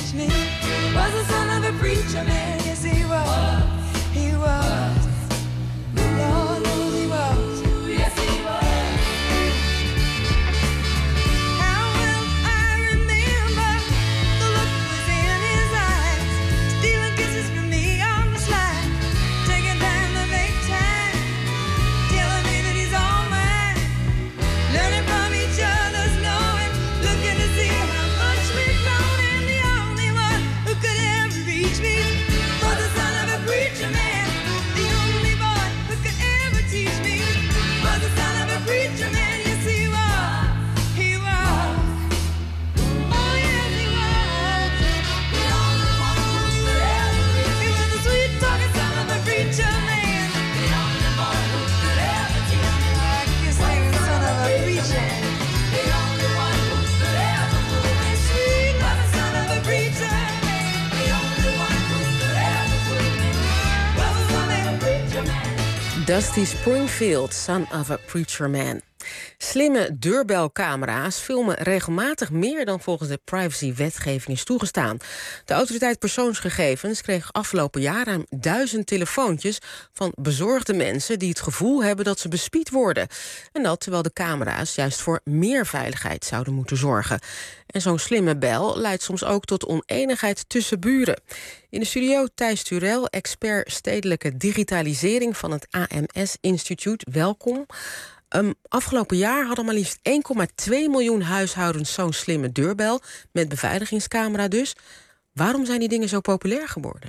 Dusty Springfield, son of a preacher man. Slimme deurbelcamera's filmen regelmatig meer dan volgens de privacywetgeving is toegestaan. De autoriteit persoonsgegevens kreeg afgelopen jaar ruim 1000 telefoontjes van bezorgde mensen die het gevoel hebben dat ze bespied worden. En dat terwijl de camera's juist voor meer veiligheid zouden moeten zorgen. En zo'n slimme bel leidt soms ook tot oneenigheid tussen buren. In de studio Thijs Turel, expert stedelijke digitalisering van het AMS-instituut. Welkom. Afgelopen jaar hadden maar liefst 1,2 miljoen huishoudens zo'n slimme deurbel, met beveiligingscamera dus. Waarom zijn die dingen zo populair geworden?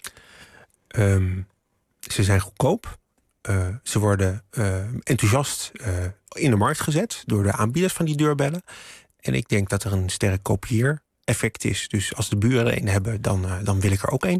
Ze zijn goedkoop. Ze worden enthousiast in de markt gezet door de aanbieders van die deurbellen. En ik denk dat er een sterk kopieereffect is. Dus als de buren er een hebben, dan wil ik er ook een.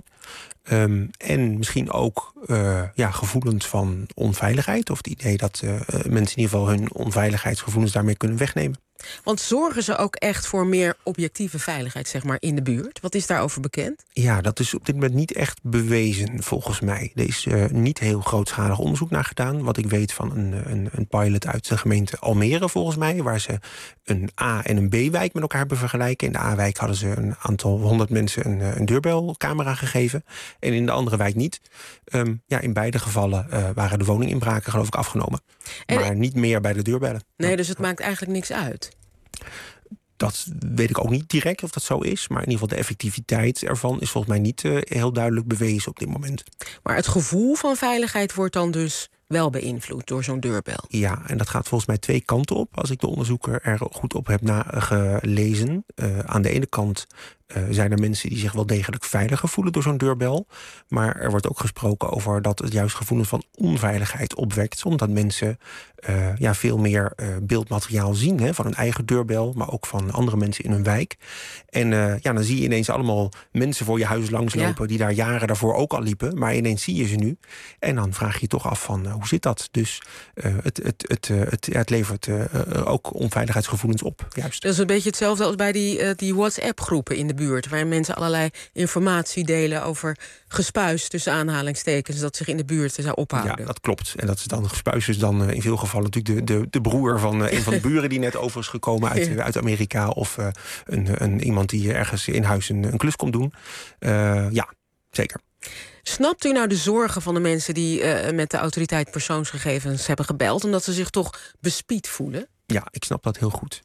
En misschien ook gevoelens van onveiligheid. Of het idee dat mensen in ieder geval hun onveiligheidsgevoelens daarmee kunnen wegnemen. Want zorgen ze ook echt voor meer objectieve veiligheid, zeg maar, in de buurt? Wat is daarover bekend? Ja, dat is op dit moment niet echt bewezen, volgens mij. Er is niet heel grootschalig onderzoek naar gedaan. Wat ik weet van een pilot uit de gemeente Almere, volgens mij, waar ze een A- en een B-wijk met elkaar hebben vergelijken. In de A-wijk hadden ze een aantal 100 mensen een deurbelcamera gegeven. En in de andere wijk niet. In beide gevallen waren de woninginbraken, geloof ik, afgenomen. Maar niet meer bij de deurbellen. Nee, dus het maakt eigenlijk niks uit. Dat weet ik ook niet direct of dat zo is. Maar in ieder geval de effectiviteit ervan is volgens mij niet heel duidelijk bewezen op dit moment. Maar het gevoel van veiligheid wordt dan dus wel beïnvloed door zo'n deurbel? Ja, en dat gaat volgens mij twee kanten op. Als ik de onderzoeker er goed op heb nagelezen. Aan de ene kant zijn er mensen die zich wel degelijk veiliger voelen door zo'n deurbel. Maar er wordt ook gesproken over dat het juist gevoelens van onveiligheid opwekt. Omdat mensen veel meer beeldmateriaal zien. Hè, van hun eigen deurbel, maar ook van andere mensen in hun wijk. En dan zie je ineens allemaal mensen voor je huis langslopen die daar jaren daarvoor ook al liepen. Maar ineens zie je ze nu. En dan vraag je je toch af van hoe zit dat? Dus het levert ook onveiligheidsgevoelens op. Juist. Dat is een beetje hetzelfde als bij die WhatsApp-groepen in de buurt, waarin mensen allerlei informatie delen over gespuis, tussen aanhalingstekens, dat zich in de buurt zou ophouden. Ja, dat klopt. En dat is dan gespuis is dan in veel gevallen natuurlijk de broer van een van de buren die net over is gekomen uit Amerika, of iemand die ergens in huis een klus komt doen. Ja, zeker. Snapt u nou de zorgen van de mensen die met de autoriteit persoonsgegevens hebben gebeld, omdat ze zich toch bespied voelen? Ja, ik snap dat heel goed.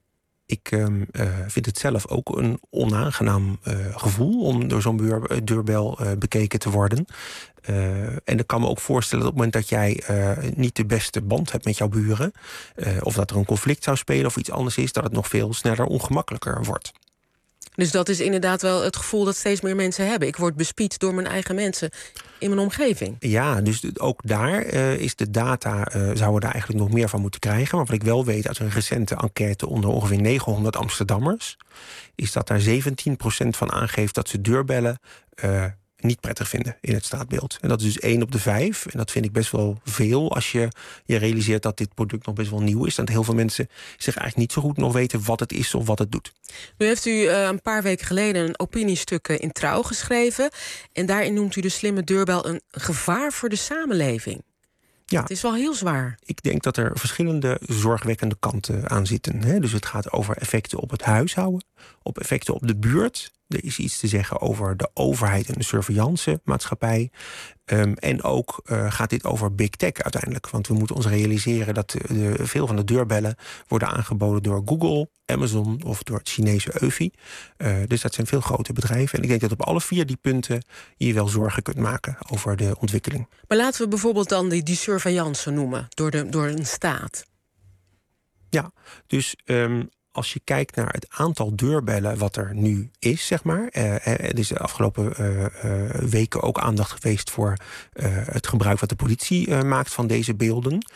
Ik vind het zelf ook een onaangenaam gevoel om door zo'n deurbel bekeken te worden. En ik kan me ook voorstellen dat op het moment dat jij niet de beste band hebt met jouw buren, of dat er een conflict zou spelen of iets anders is, dat het nog veel sneller ongemakkelijker wordt. Dus dat is inderdaad wel het gevoel dat steeds meer mensen hebben. Ik word bespied door mijn eigen mensen in mijn omgeving. Ja, dus ook daar is de data, zouden we daar eigenlijk nog meer van moeten krijgen. Maar wat ik wel weet uit een recente enquête onder ongeveer 900 Amsterdammers, is dat daar 17% van aangeeft dat ze deurbellen niet prettig vinden in het straatbeeld. En dat is dus 1 op de 5. En dat vind ik best wel veel als je realiseert dat dit product nog best wel nieuw is. Dat heel veel mensen zich eigenlijk niet zo goed nog weten wat het is of wat het doet. Nu heeft u een paar weken geleden een opiniestuk in Trouw geschreven. En daarin noemt u de slimme deurbel een gevaar voor de samenleving. Ja. Het is wel heel zwaar. Ik denk dat er verschillende zorgwekkende kanten aan zitten. Hè? Dus het gaat over effecten op het huishouden, op effecten op de buurt. Er is iets te zeggen over de overheid en de surveillance-maatschappij. En ook gaat dit over big tech uiteindelijk. Want we moeten ons realiseren dat veel van de deurbellen worden aangeboden door Google, Amazon of door het Chinese Eufy. Dus dat zijn veel grote bedrijven. En ik denk dat op alle 4 die punten je wel zorgen kunt maken over de ontwikkeling. Maar laten we bijvoorbeeld dan die surveillance noemen door een staat. Ja, dus als je kijkt naar het aantal deurbellen wat er nu is, zeg maar. Er is de afgelopen weken ook aandacht geweest voor het gebruik wat de politie maakt van deze beelden.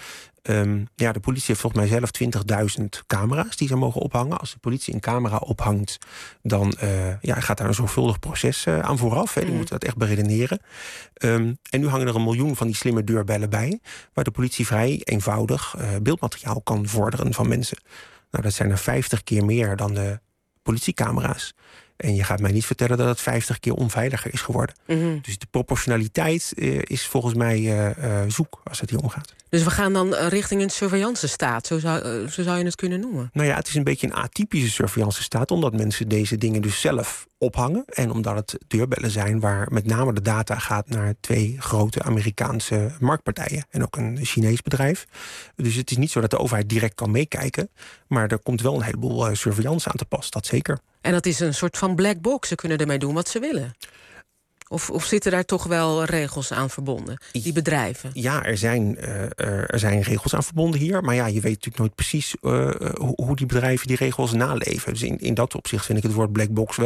De politie heeft volgens mij zelf 20.000 camera's die ze mogen ophangen. Als de politie een camera ophangt, dan gaat daar een zorgvuldig proces aan vooraf. Die moeten dat echt beredeneren. En nu hangen er 1 miljoen van die slimme deurbellen bij, waar de politie vrij eenvoudig beeldmateriaal kan vorderen van mensen. Nou, dat zijn er 50 keer meer dan de politiecamera's. En je gaat mij niet vertellen dat het 50 keer onveiliger is geworden. Mhm. Dus de proportionaliteit is volgens mij zoek als het hier om gaat. Dus we gaan dan richting een surveillance-staat, zo zou je het kunnen noemen. Nou ja, het is een beetje een atypische surveillance-staat, omdat mensen deze dingen dus zelf ophangen. En omdat het deurbellen zijn waar met name de data gaat naar 2 grote Amerikaanse marktpartijen. En ook een Chinees bedrijf. Dus het is niet zo dat de overheid direct kan meekijken. Maar er komt wel een heleboel surveillance aan te pas, dat zeker. En dat is een soort van black box. Ze kunnen ermee doen wat ze willen. Of zitten daar toch wel regels aan verbonden, die bedrijven? Ja, er zijn regels aan verbonden hier. Maar ja, je weet natuurlijk nooit precies hoe die bedrijven die regels naleven. Dus in dat opzicht vind ik het woord black box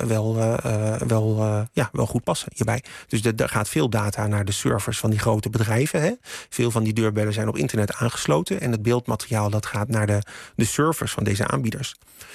wel goed passen hierbij. Dus er gaat veel data naar de servers van die grote bedrijven. Hè. Veel van die deurbellen zijn op internet aangesloten. En het beeldmateriaal dat gaat naar de servers van deze aanbieders.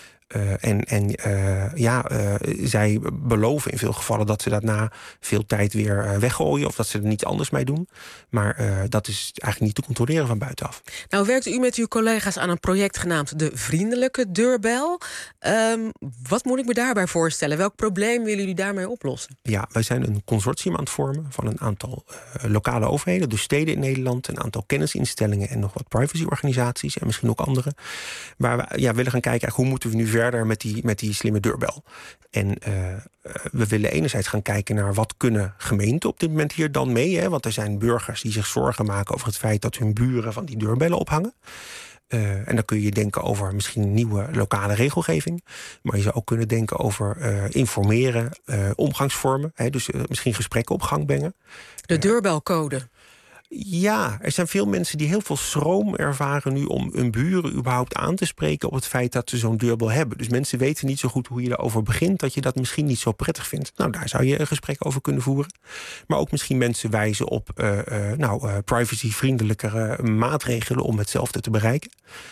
Zij beloven in veel gevallen dat ze dat na veel tijd weer weggooien, of dat ze er niets anders mee doen. Maar dat is eigenlijk niet te controleren van buitenaf. Nou werkt u met uw collega's aan een project genaamd de Vriendelijke Deurbel. Wat moet ik me daarbij voorstellen? Welk probleem willen jullie daarmee oplossen? Ja, wij zijn een consortium aan het vormen van een aantal lokale overheden, dus steden in Nederland, een aantal kennisinstellingen en nog wat privacyorganisaties en misschien ook andere. Waar we willen gaan kijken, hoe moeten we nu verder met die slimme deurbel. En we willen enerzijds gaan kijken naar wat kunnen gemeenten op dit moment hier dan mee. Hè? Want er zijn burgers die zich zorgen maken over het feit dat hun buren van die deurbellen ophangen. En dan kun je denken over misschien nieuwe lokale regelgeving. Maar je zou ook kunnen denken over informeren, omgangsvormen. Hè? Dus misschien gesprekken op gang brengen. De deurbelcode. Ja, er zijn veel mensen die heel veel schroom ervaren nu om hun buren überhaupt aan te spreken op het feit dat ze zo'n deurbel hebben. Dus mensen weten niet zo goed hoe je erover begint, dat je dat misschien niet zo prettig vindt. Nou, daar zou je een gesprek over kunnen voeren. Maar ook misschien mensen wijzen op privacyvriendelijkere maatregelen om hetzelfde te bereiken.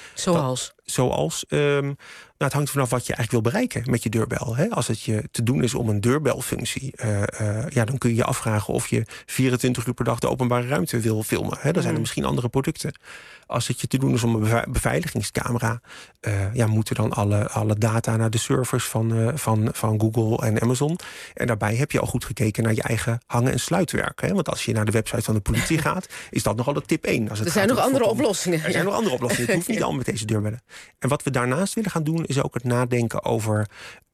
Zoals? Het hangt vanaf wat je eigenlijk wil bereiken met je deurbel. Hè? Als het je te doen is om een deurbelfunctie, dan kun je je afvragen of je 24 uur per dag de openbare ruimte wil filmen. Hè? Dan zijn er misschien andere producten. Als het je te doen is om een beveiligingscamera, moeten dan alle data naar de servers van Google en Amazon. En daarbij heb je al goed gekeken naar je eigen hangen- en sluitwerk. Hè? Want als je naar de website van de politie gaat, is dat nogal de tip 1. Er zijn nog andere oplossingen. Er zijn nog andere oplossingen. Het hoeft niet allemaal met deze deurbellen. En wat we daarnaast willen gaan doen, is ook het nadenken over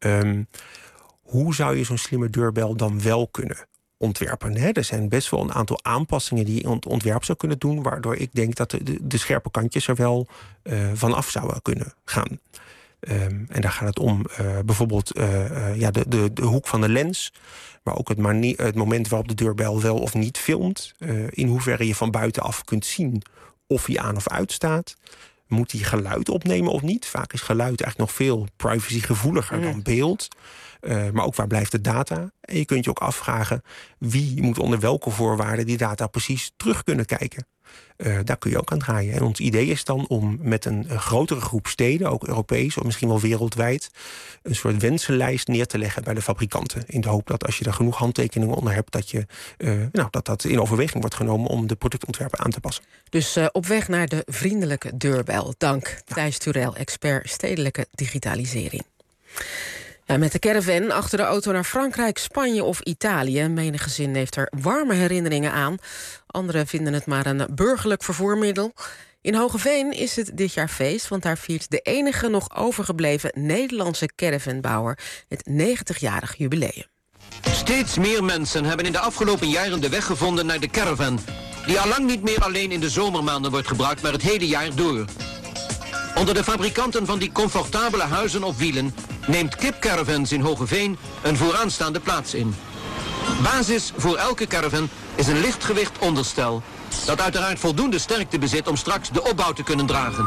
hoe zou je zo'n slimme deurbel dan wel kunnen ontwerpen. Hè? Er zijn best wel een aantal aanpassingen die je in het ontwerp zou kunnen doen, waardoor ik denk dat de scherpe kantjes er wel vanaf zouden kunnen gaan. En daar gaat het om bijvoorbeeld de hoek van de lens, maar ook het moment waarop de deurbel wel of niet filmt. In hoeverre je van buitenaf kunt zien of hij aan of uit staat. Moet hij geluid opnemen of niet? Vaak is geluid eigenlijk nog veel privacygevoeliger dan beeld. Maar ook waar blijft de data? En je kunt je ook afvragen wie moet onder welke voorwaarden die data precies terug kunnen kijken. Daar kun je ook aan draaien. En ons idee is dan om met een grotere groep steden, ook Europees of misschien wel wereldwijd, een soort wensenlijst neer te leggen bij de fabrikanten. In de hoop dat als je er genoeg handtekeningen onder hebt, dat in overweging wordt genomen om de productontwerpen aan te passen. Dus op weg naar de Vriendelijke Deurbel. Dank Thijs Turel, expert stedelijke digitalisering. Ja, met de caravan achter de auto naar Frankrijk, Spanje of Italië. Menig gezin heeft er warme herinneringen aan. Anderen vinden het maar een burgerlijk vervoermiddel. In Hoogeveen is het dit jaar feest, want daar viert de enige nog overgebleven Nederlandse caravanbouwer het 90-jarig jubileum. Steeds meer mensen hebben in de afgelopen jaren de weg gevonden naar de caravan, die allang niet meer alleen in de zomermaanden wordt gebruikt, maar het hele jaar door. Onder de fabrikanten van die comfortabele huizen op wielen neemt Kip Caravans in Hoogeveen een vooraanstaande plaats in. Basis voor elke caravan is een lichtgewicht onderstel, dat uiteraard voldoende sterkte bezit om straks de opbouw te kunnen dragen.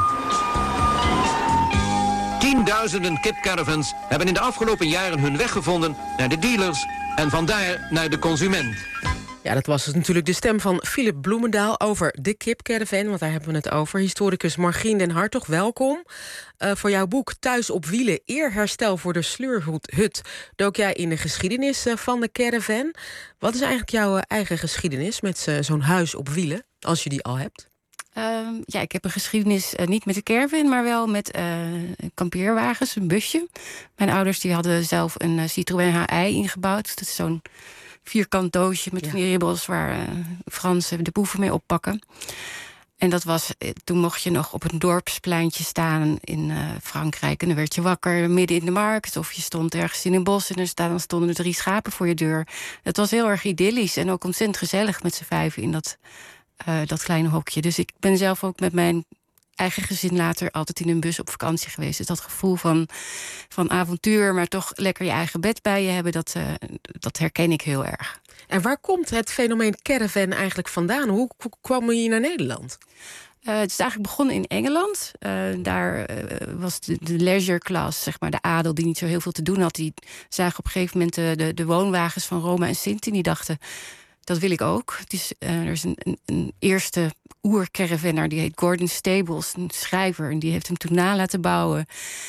Tienduizenden Kip Caravans hebben in de afgelopen jaren hun weg gevonden naar de dealers en vandaar naar de consument. Ja, dat was natuurlijk de stem van Philip Bloemendaal over de Kip Caravan, want daar hebben we het over. Historicus Margien den Hartog, welkom. Voor jouw boek Thuis op Wielen, eerherstel voor de sleurhut, dook jij in de geschiedenis van de caravan. Wat is eigenlijk jouw eigen geschiedenis met zo'n huis op wielen, als je die al hebt? Ik heb een geschiedenis niet met de caravan, maar wel met kampeerwagens, een busje. Mijn ouders die hadden zelf een Citroën HI ingebouwd. Dat is zo'n vierkant doosje met van die ribbels waar Fransen de boeven mee oppakken. En dat was, toen mocht je nog op een dorpspleintje staan in Frankrijk. En dan werd je wakker midden in de markt. Of je stond ergens in een bos en dan stonden er 3 schapen voor je deur. Het was heel erg idyllisch en ook ontzettend gezellig met z'n 5 in dat kleine hokje. Dus ik ben zelf ook met mijn eigen gezin later altijd in een bus op vakantie geweest. Dus dat gevoel van avontuur, maar toch lekker je eigen bed bij je hebben, dat herken ik heel erg. En waar komt het fenomeen caravan eigenlijk vandaan? Hoe kwam je hier naar Nederland? Het is eigenlijk begonnen in Engeland. Daar was de leisure class, zeg maar, de adel die niet zo heel veel te doen had. Die zagen op een gegeven moment de woonwagens van Roma en Sint. En die dachten, dat wil ik ook. Er is een eerste oercaravanner, die heet Gordon Stables, een schrijver. En die heeft hem toen na laten bouwen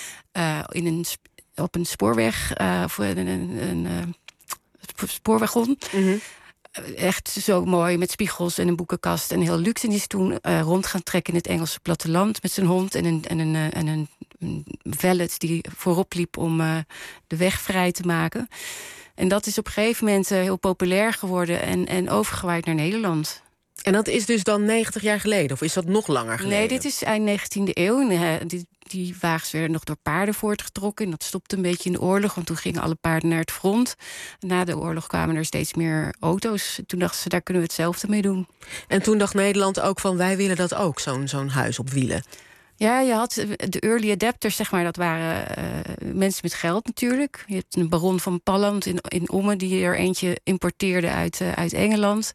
op een spoorweg, voor een spoorwagon. Mm-hmm. Echt zo mooi, met spiegels en een boekenkast en heel luxe. En die is toen rond gaan trekken in het Engelse platteland met zijn hond en een valet die voorop liep om de weg vrij te maken. En dat is op een gegeven moment heel populair geworden en overgewaaid naar Nederland. En dat is dus dan 90 jaar geleden? Of is dat nog langer geleden? Nee, dit is eind 19e eeuw. Die wagens werden nog door paarden voortgetrokken. En dat stopte een beetje in de oorlog, want toen gingen alle paarden naar het front. Na de oorlog kwamen er steeds meer auto's. Toen dachten ze, daar kunnen we hetzelfde mee doen. En toen dacht Nederland ook van, wij willen dat ook, zo'n huis op wielen. Ja, je had de early adapters, zeg maar, dat waren mensen met geld natuurlijk. Je hebt een baron van Palland in Ommen die er eentje importeerde uit Engeland.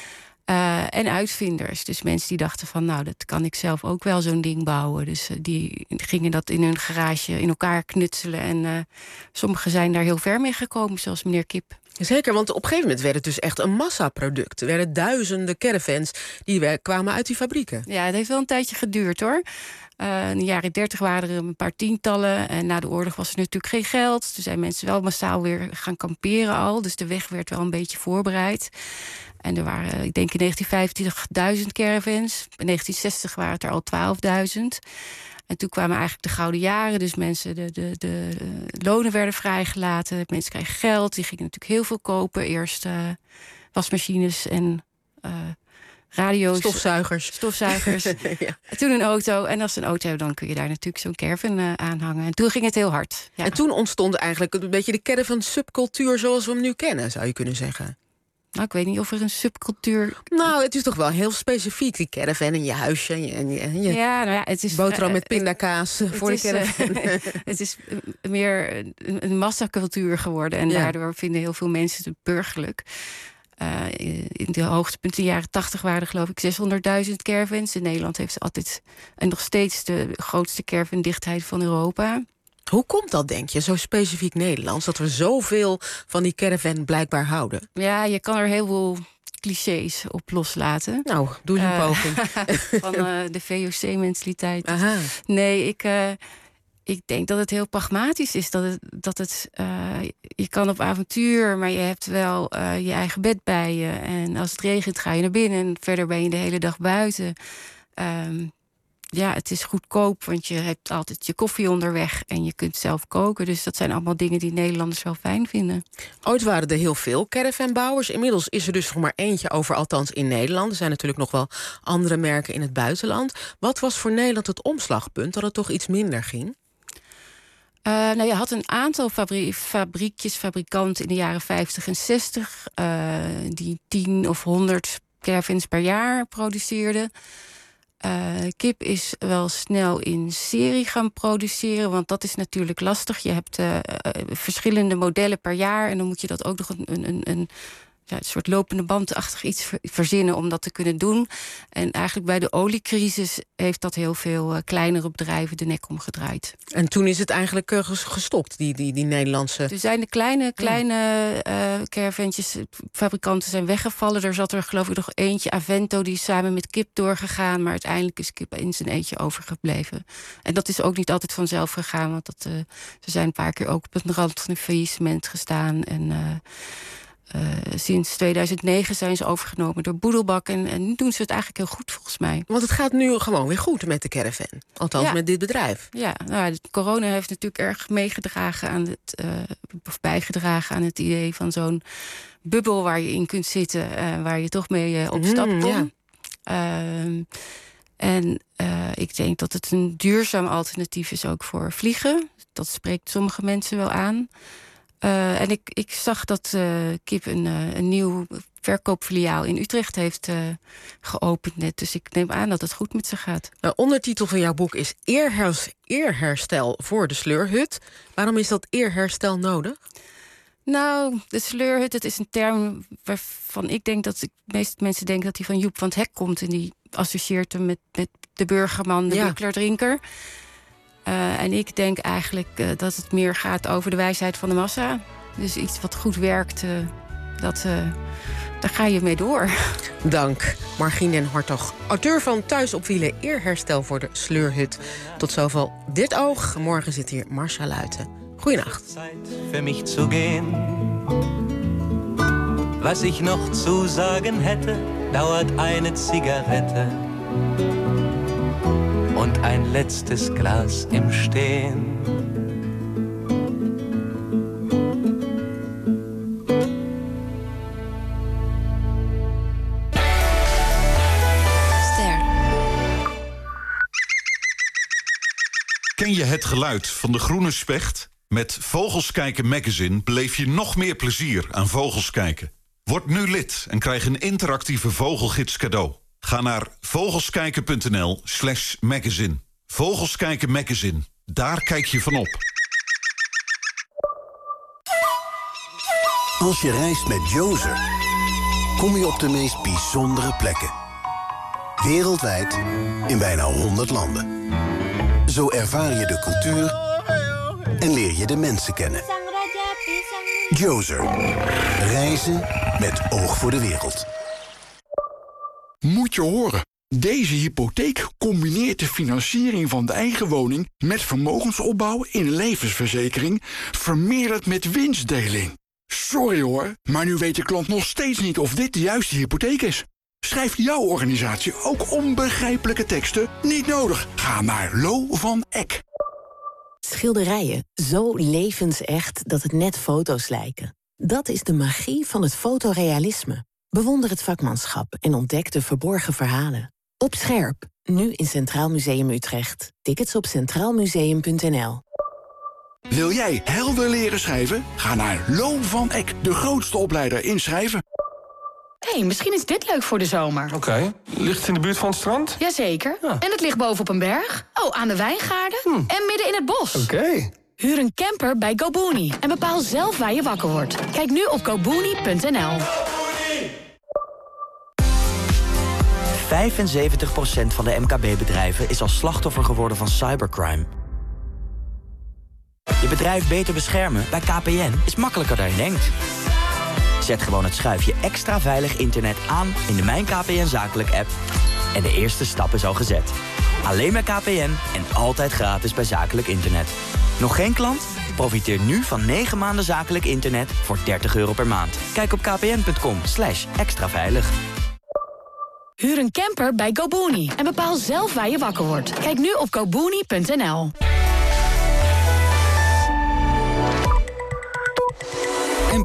En uitvinders. Dus mensen die dachten van, nou, dat kan ik zelf ook wel zo'n ding bouwen. Dus die gingen dat in hun garage in elkaar knutselen. En sommigen zijn daar heel ver mee gekomen, zoals meneer Kip. Zeker, want op een gegeven moment werd het dus echt een massaproduct. Er werden duizenden caravans die kwamen uit die fabrieken. Ja, het heeft wel een tijdje geduurd, hoor. In de jaren 30 waren er een paar tientallen. En na de oorlog was er natuurlijk geen geld. Toen zijn mensen wel massaal weer gaan kamperen al. Dus de weg werd wel een beetje voorbereid. En er waren, ik denk in 1925, 1000 caravans. In 1960 waren het er al 12.000. En toen kwamen eigenlijk de gouden jaren. Dus mensen, de lonen werden vrijgelaten. Mensen kregen geld. Die gingen natuurlijk heel veel kopen. Eerst wasmachines en radio's. Stofzuigers. Ja. Toen een auto. En als een auto hebt, dan kun je daar natuurlijk zo'n caravan aanhangen. En toen ging het heel hard. Ja. En toen ontstond eigenlijk een beetje de caravan-subcultuur zoals we hem nu kennen, zou je kunnen zeggen. Nou, ik weet niet of er een subcultuur... Nou, het is toch wel heel specifiek, die caravan en je huisje. Het is boterham met pindakaas voor de caravan. Het is meer een massacultuur geworden. En daardoor vinden heel veel mensen het burgerlijk. In de hoogtepunten in de jaren 80 waren er geloof ik 600.000 caravans. In Nederland heeft altijd en nog steeds de grootste caravandichtheid van Europa. Hoe komt dat, denk je, zo specifiek Nederlands, dat we zoveel van die caravan blijkbaar houden? Ja, je kan er heel veel clichés op loslaten. Nou, doe eens een poging. Van de VOC-mentaliteit. Nee, ik denk dat het heel pragmatisch is. Je kan op avontuur, maar je hebt wel je eigen bed bij je. En als het regent ga je naar binnen en verder ben je de hele dag buiten. Het is goedkoop, want je hebt altijd je koffie onderweg en je kunt zelf koken. Dus dat zijn allemaal dingen die Nederlanders wel fijn vinden. Ooit waren er heel veel caravanbouwers. Inmiddels is er dus nog maar eentje over, althans in Nederland. Er zijn natuurlijk nog wel andere merken in het buitenland. Wat was voor Nederland het omslagpunt, dat het toch iets minder ging? Je had een aantal fabrikanten in de jaren 50 en 60... die 10 of 100 caravans per jaar produceerden. Kip is wel snel in serie gaan produceren, want dat is natuurlijk lastig. Je hebt verschillende modellen per jaar en dan moet je dat ook nog een soort lopende bandachtig iets verzinnen om dat te kunnen doen. En eigenlijk bij de oliecrisis heeft dat heel veel kleinere bedrijven de nek omgedraaid. En toen is het eigenlijk gestopt, die Nederlandse... Er zijn de kleine caravantjes, fabrikanten zijn weggevallen. Er zat er geloof ik nog eentje, Avento, die is samen met Kip doorgegaan, maar uiteindelijk is Kip in zijn eentje overgebleven. En dat is ook niet altijd vanzelf gegaan, want ze zijn een paar keer ook op het rand van een faillissement gestaan en sinds 2009 zijn ze overgenomen door Boedelbak. En nu doen ze het eigenlijk heel goed, volgens mij. Want het gaat nu gewoon weer goed met de caravan. Althans, met dit bedrijf. Ja, nou, corona heeft natuurlijk erg meegedragen aan of bijgedragen aan het idee van zo'n bubbel waar je in kunt zitten, waar je toch mee op stap komt. Ik denk dat het een duurzaam alternatief is ook voor vliegen. Dat spreekt sommige mensen wel aan. En ik zag dat KIP een nieuw verkoopfiliaal in Utrecht heeft geopend net. Dus ik neem aan dat het goed met ze gaat. De ondertitel van jouw boek is Eerherstel voor de sleurhut. Waarom is dat eerherstel nodig? Nou, de sleurhut, het is een term waarvan ik denk dat de meeste mensen denken dat die van Joep van het Hek komt. En die associeert hem met de burgerman, de buklerdrinker. En ik denk eigenlijk dat het meer gaat over de wijsheid van de massa. Dus iets wat goed werkt, daar ga je mee door. Dank, Margien den Hartog, auteur van Thuis op Wielen, Eerherstel voor de sleurhut. Tot zover Dit Oog. Morgen zit hier Marcia Luiten. Goeienacht. Für mich zu gehen. Was ich noch zu sagen hätte, dauert eine Zigarette und ein letztes Glas im Stehen. Ken je het geluid van de groene specht? Met Vogels Kijken Magazine beleef je nog meer plezier aan vogels kijken. Word nu lid en krijg een interactieve vogelgids cadeau. Ga naar vogelskijken.nl/magazine. Vogels Kijken Magazine. Daar kijk je van op. Als je reist met Joser, kom je op de meest bijzondere plekken. Wereldwijd in bijna 100 landen. Zo ervaar je de cultuur en leer je de mensen kennen. Joser. Reizen met oog voor de wereld. Moet je horen. Deze hypotheek combineert de financiering van de eigen woning met vermogensopbouw in een levensverzekering, vermeerderd met winstdeling. Sorry hoor, maar nu weet de klant nog steeds niet of dit de juiste hypotheek is. Schrijft jouw organisatie ook onbegrijpelijke teksten? Niet nodig. Ga naar Lo van Eck. Schilderijen, zo levensecht dat het net foto's lijken. Dat is de magie van het fotorealisme. Bewonder het vakmanschap en ontdek de verborgen verhalen. Op scherp, nu in Centraal Museum Utrecht. Tickets op centraalmuseum.nl. Wil jij helder leren schrijven? Ga naar Lo van Eck, de grootste opleider in schrijven. Hé, misschien is dit leuk voor de zomer. Oké. Ligt het in de buurt van het strand? Jazeker. Ja. En het ligt bovenop een berg. Oh, aan de wijngaarden. En midden in het bos. Oké. Huur een camper bij GoBooney. En bepaal zelf waar je wakker wordt. Kijk nu op gobooney.nl. 75% van de MKB-bedrijven is als slachtoffer geworden van cybercrime. Je bedrijf beter beschermen bij KPN is makkelijker dan je denkt. Zet gewoon het schuifje extra veilig internet aan in de Mijn KPN Zakelijk app. En de eerste stap is al gezet. Alleen bij KPN en altijd gratis bij zakelijk internet. Nog geen klant? Profiteer nu van 9 maanden zakelijk internet voor €30 per maand. Kijk op kpn.com/extra veilig. Huur een camper bij GoBooney. En bepaal zelf waar je wakker wordt. Kijk nu op gobooney.nl.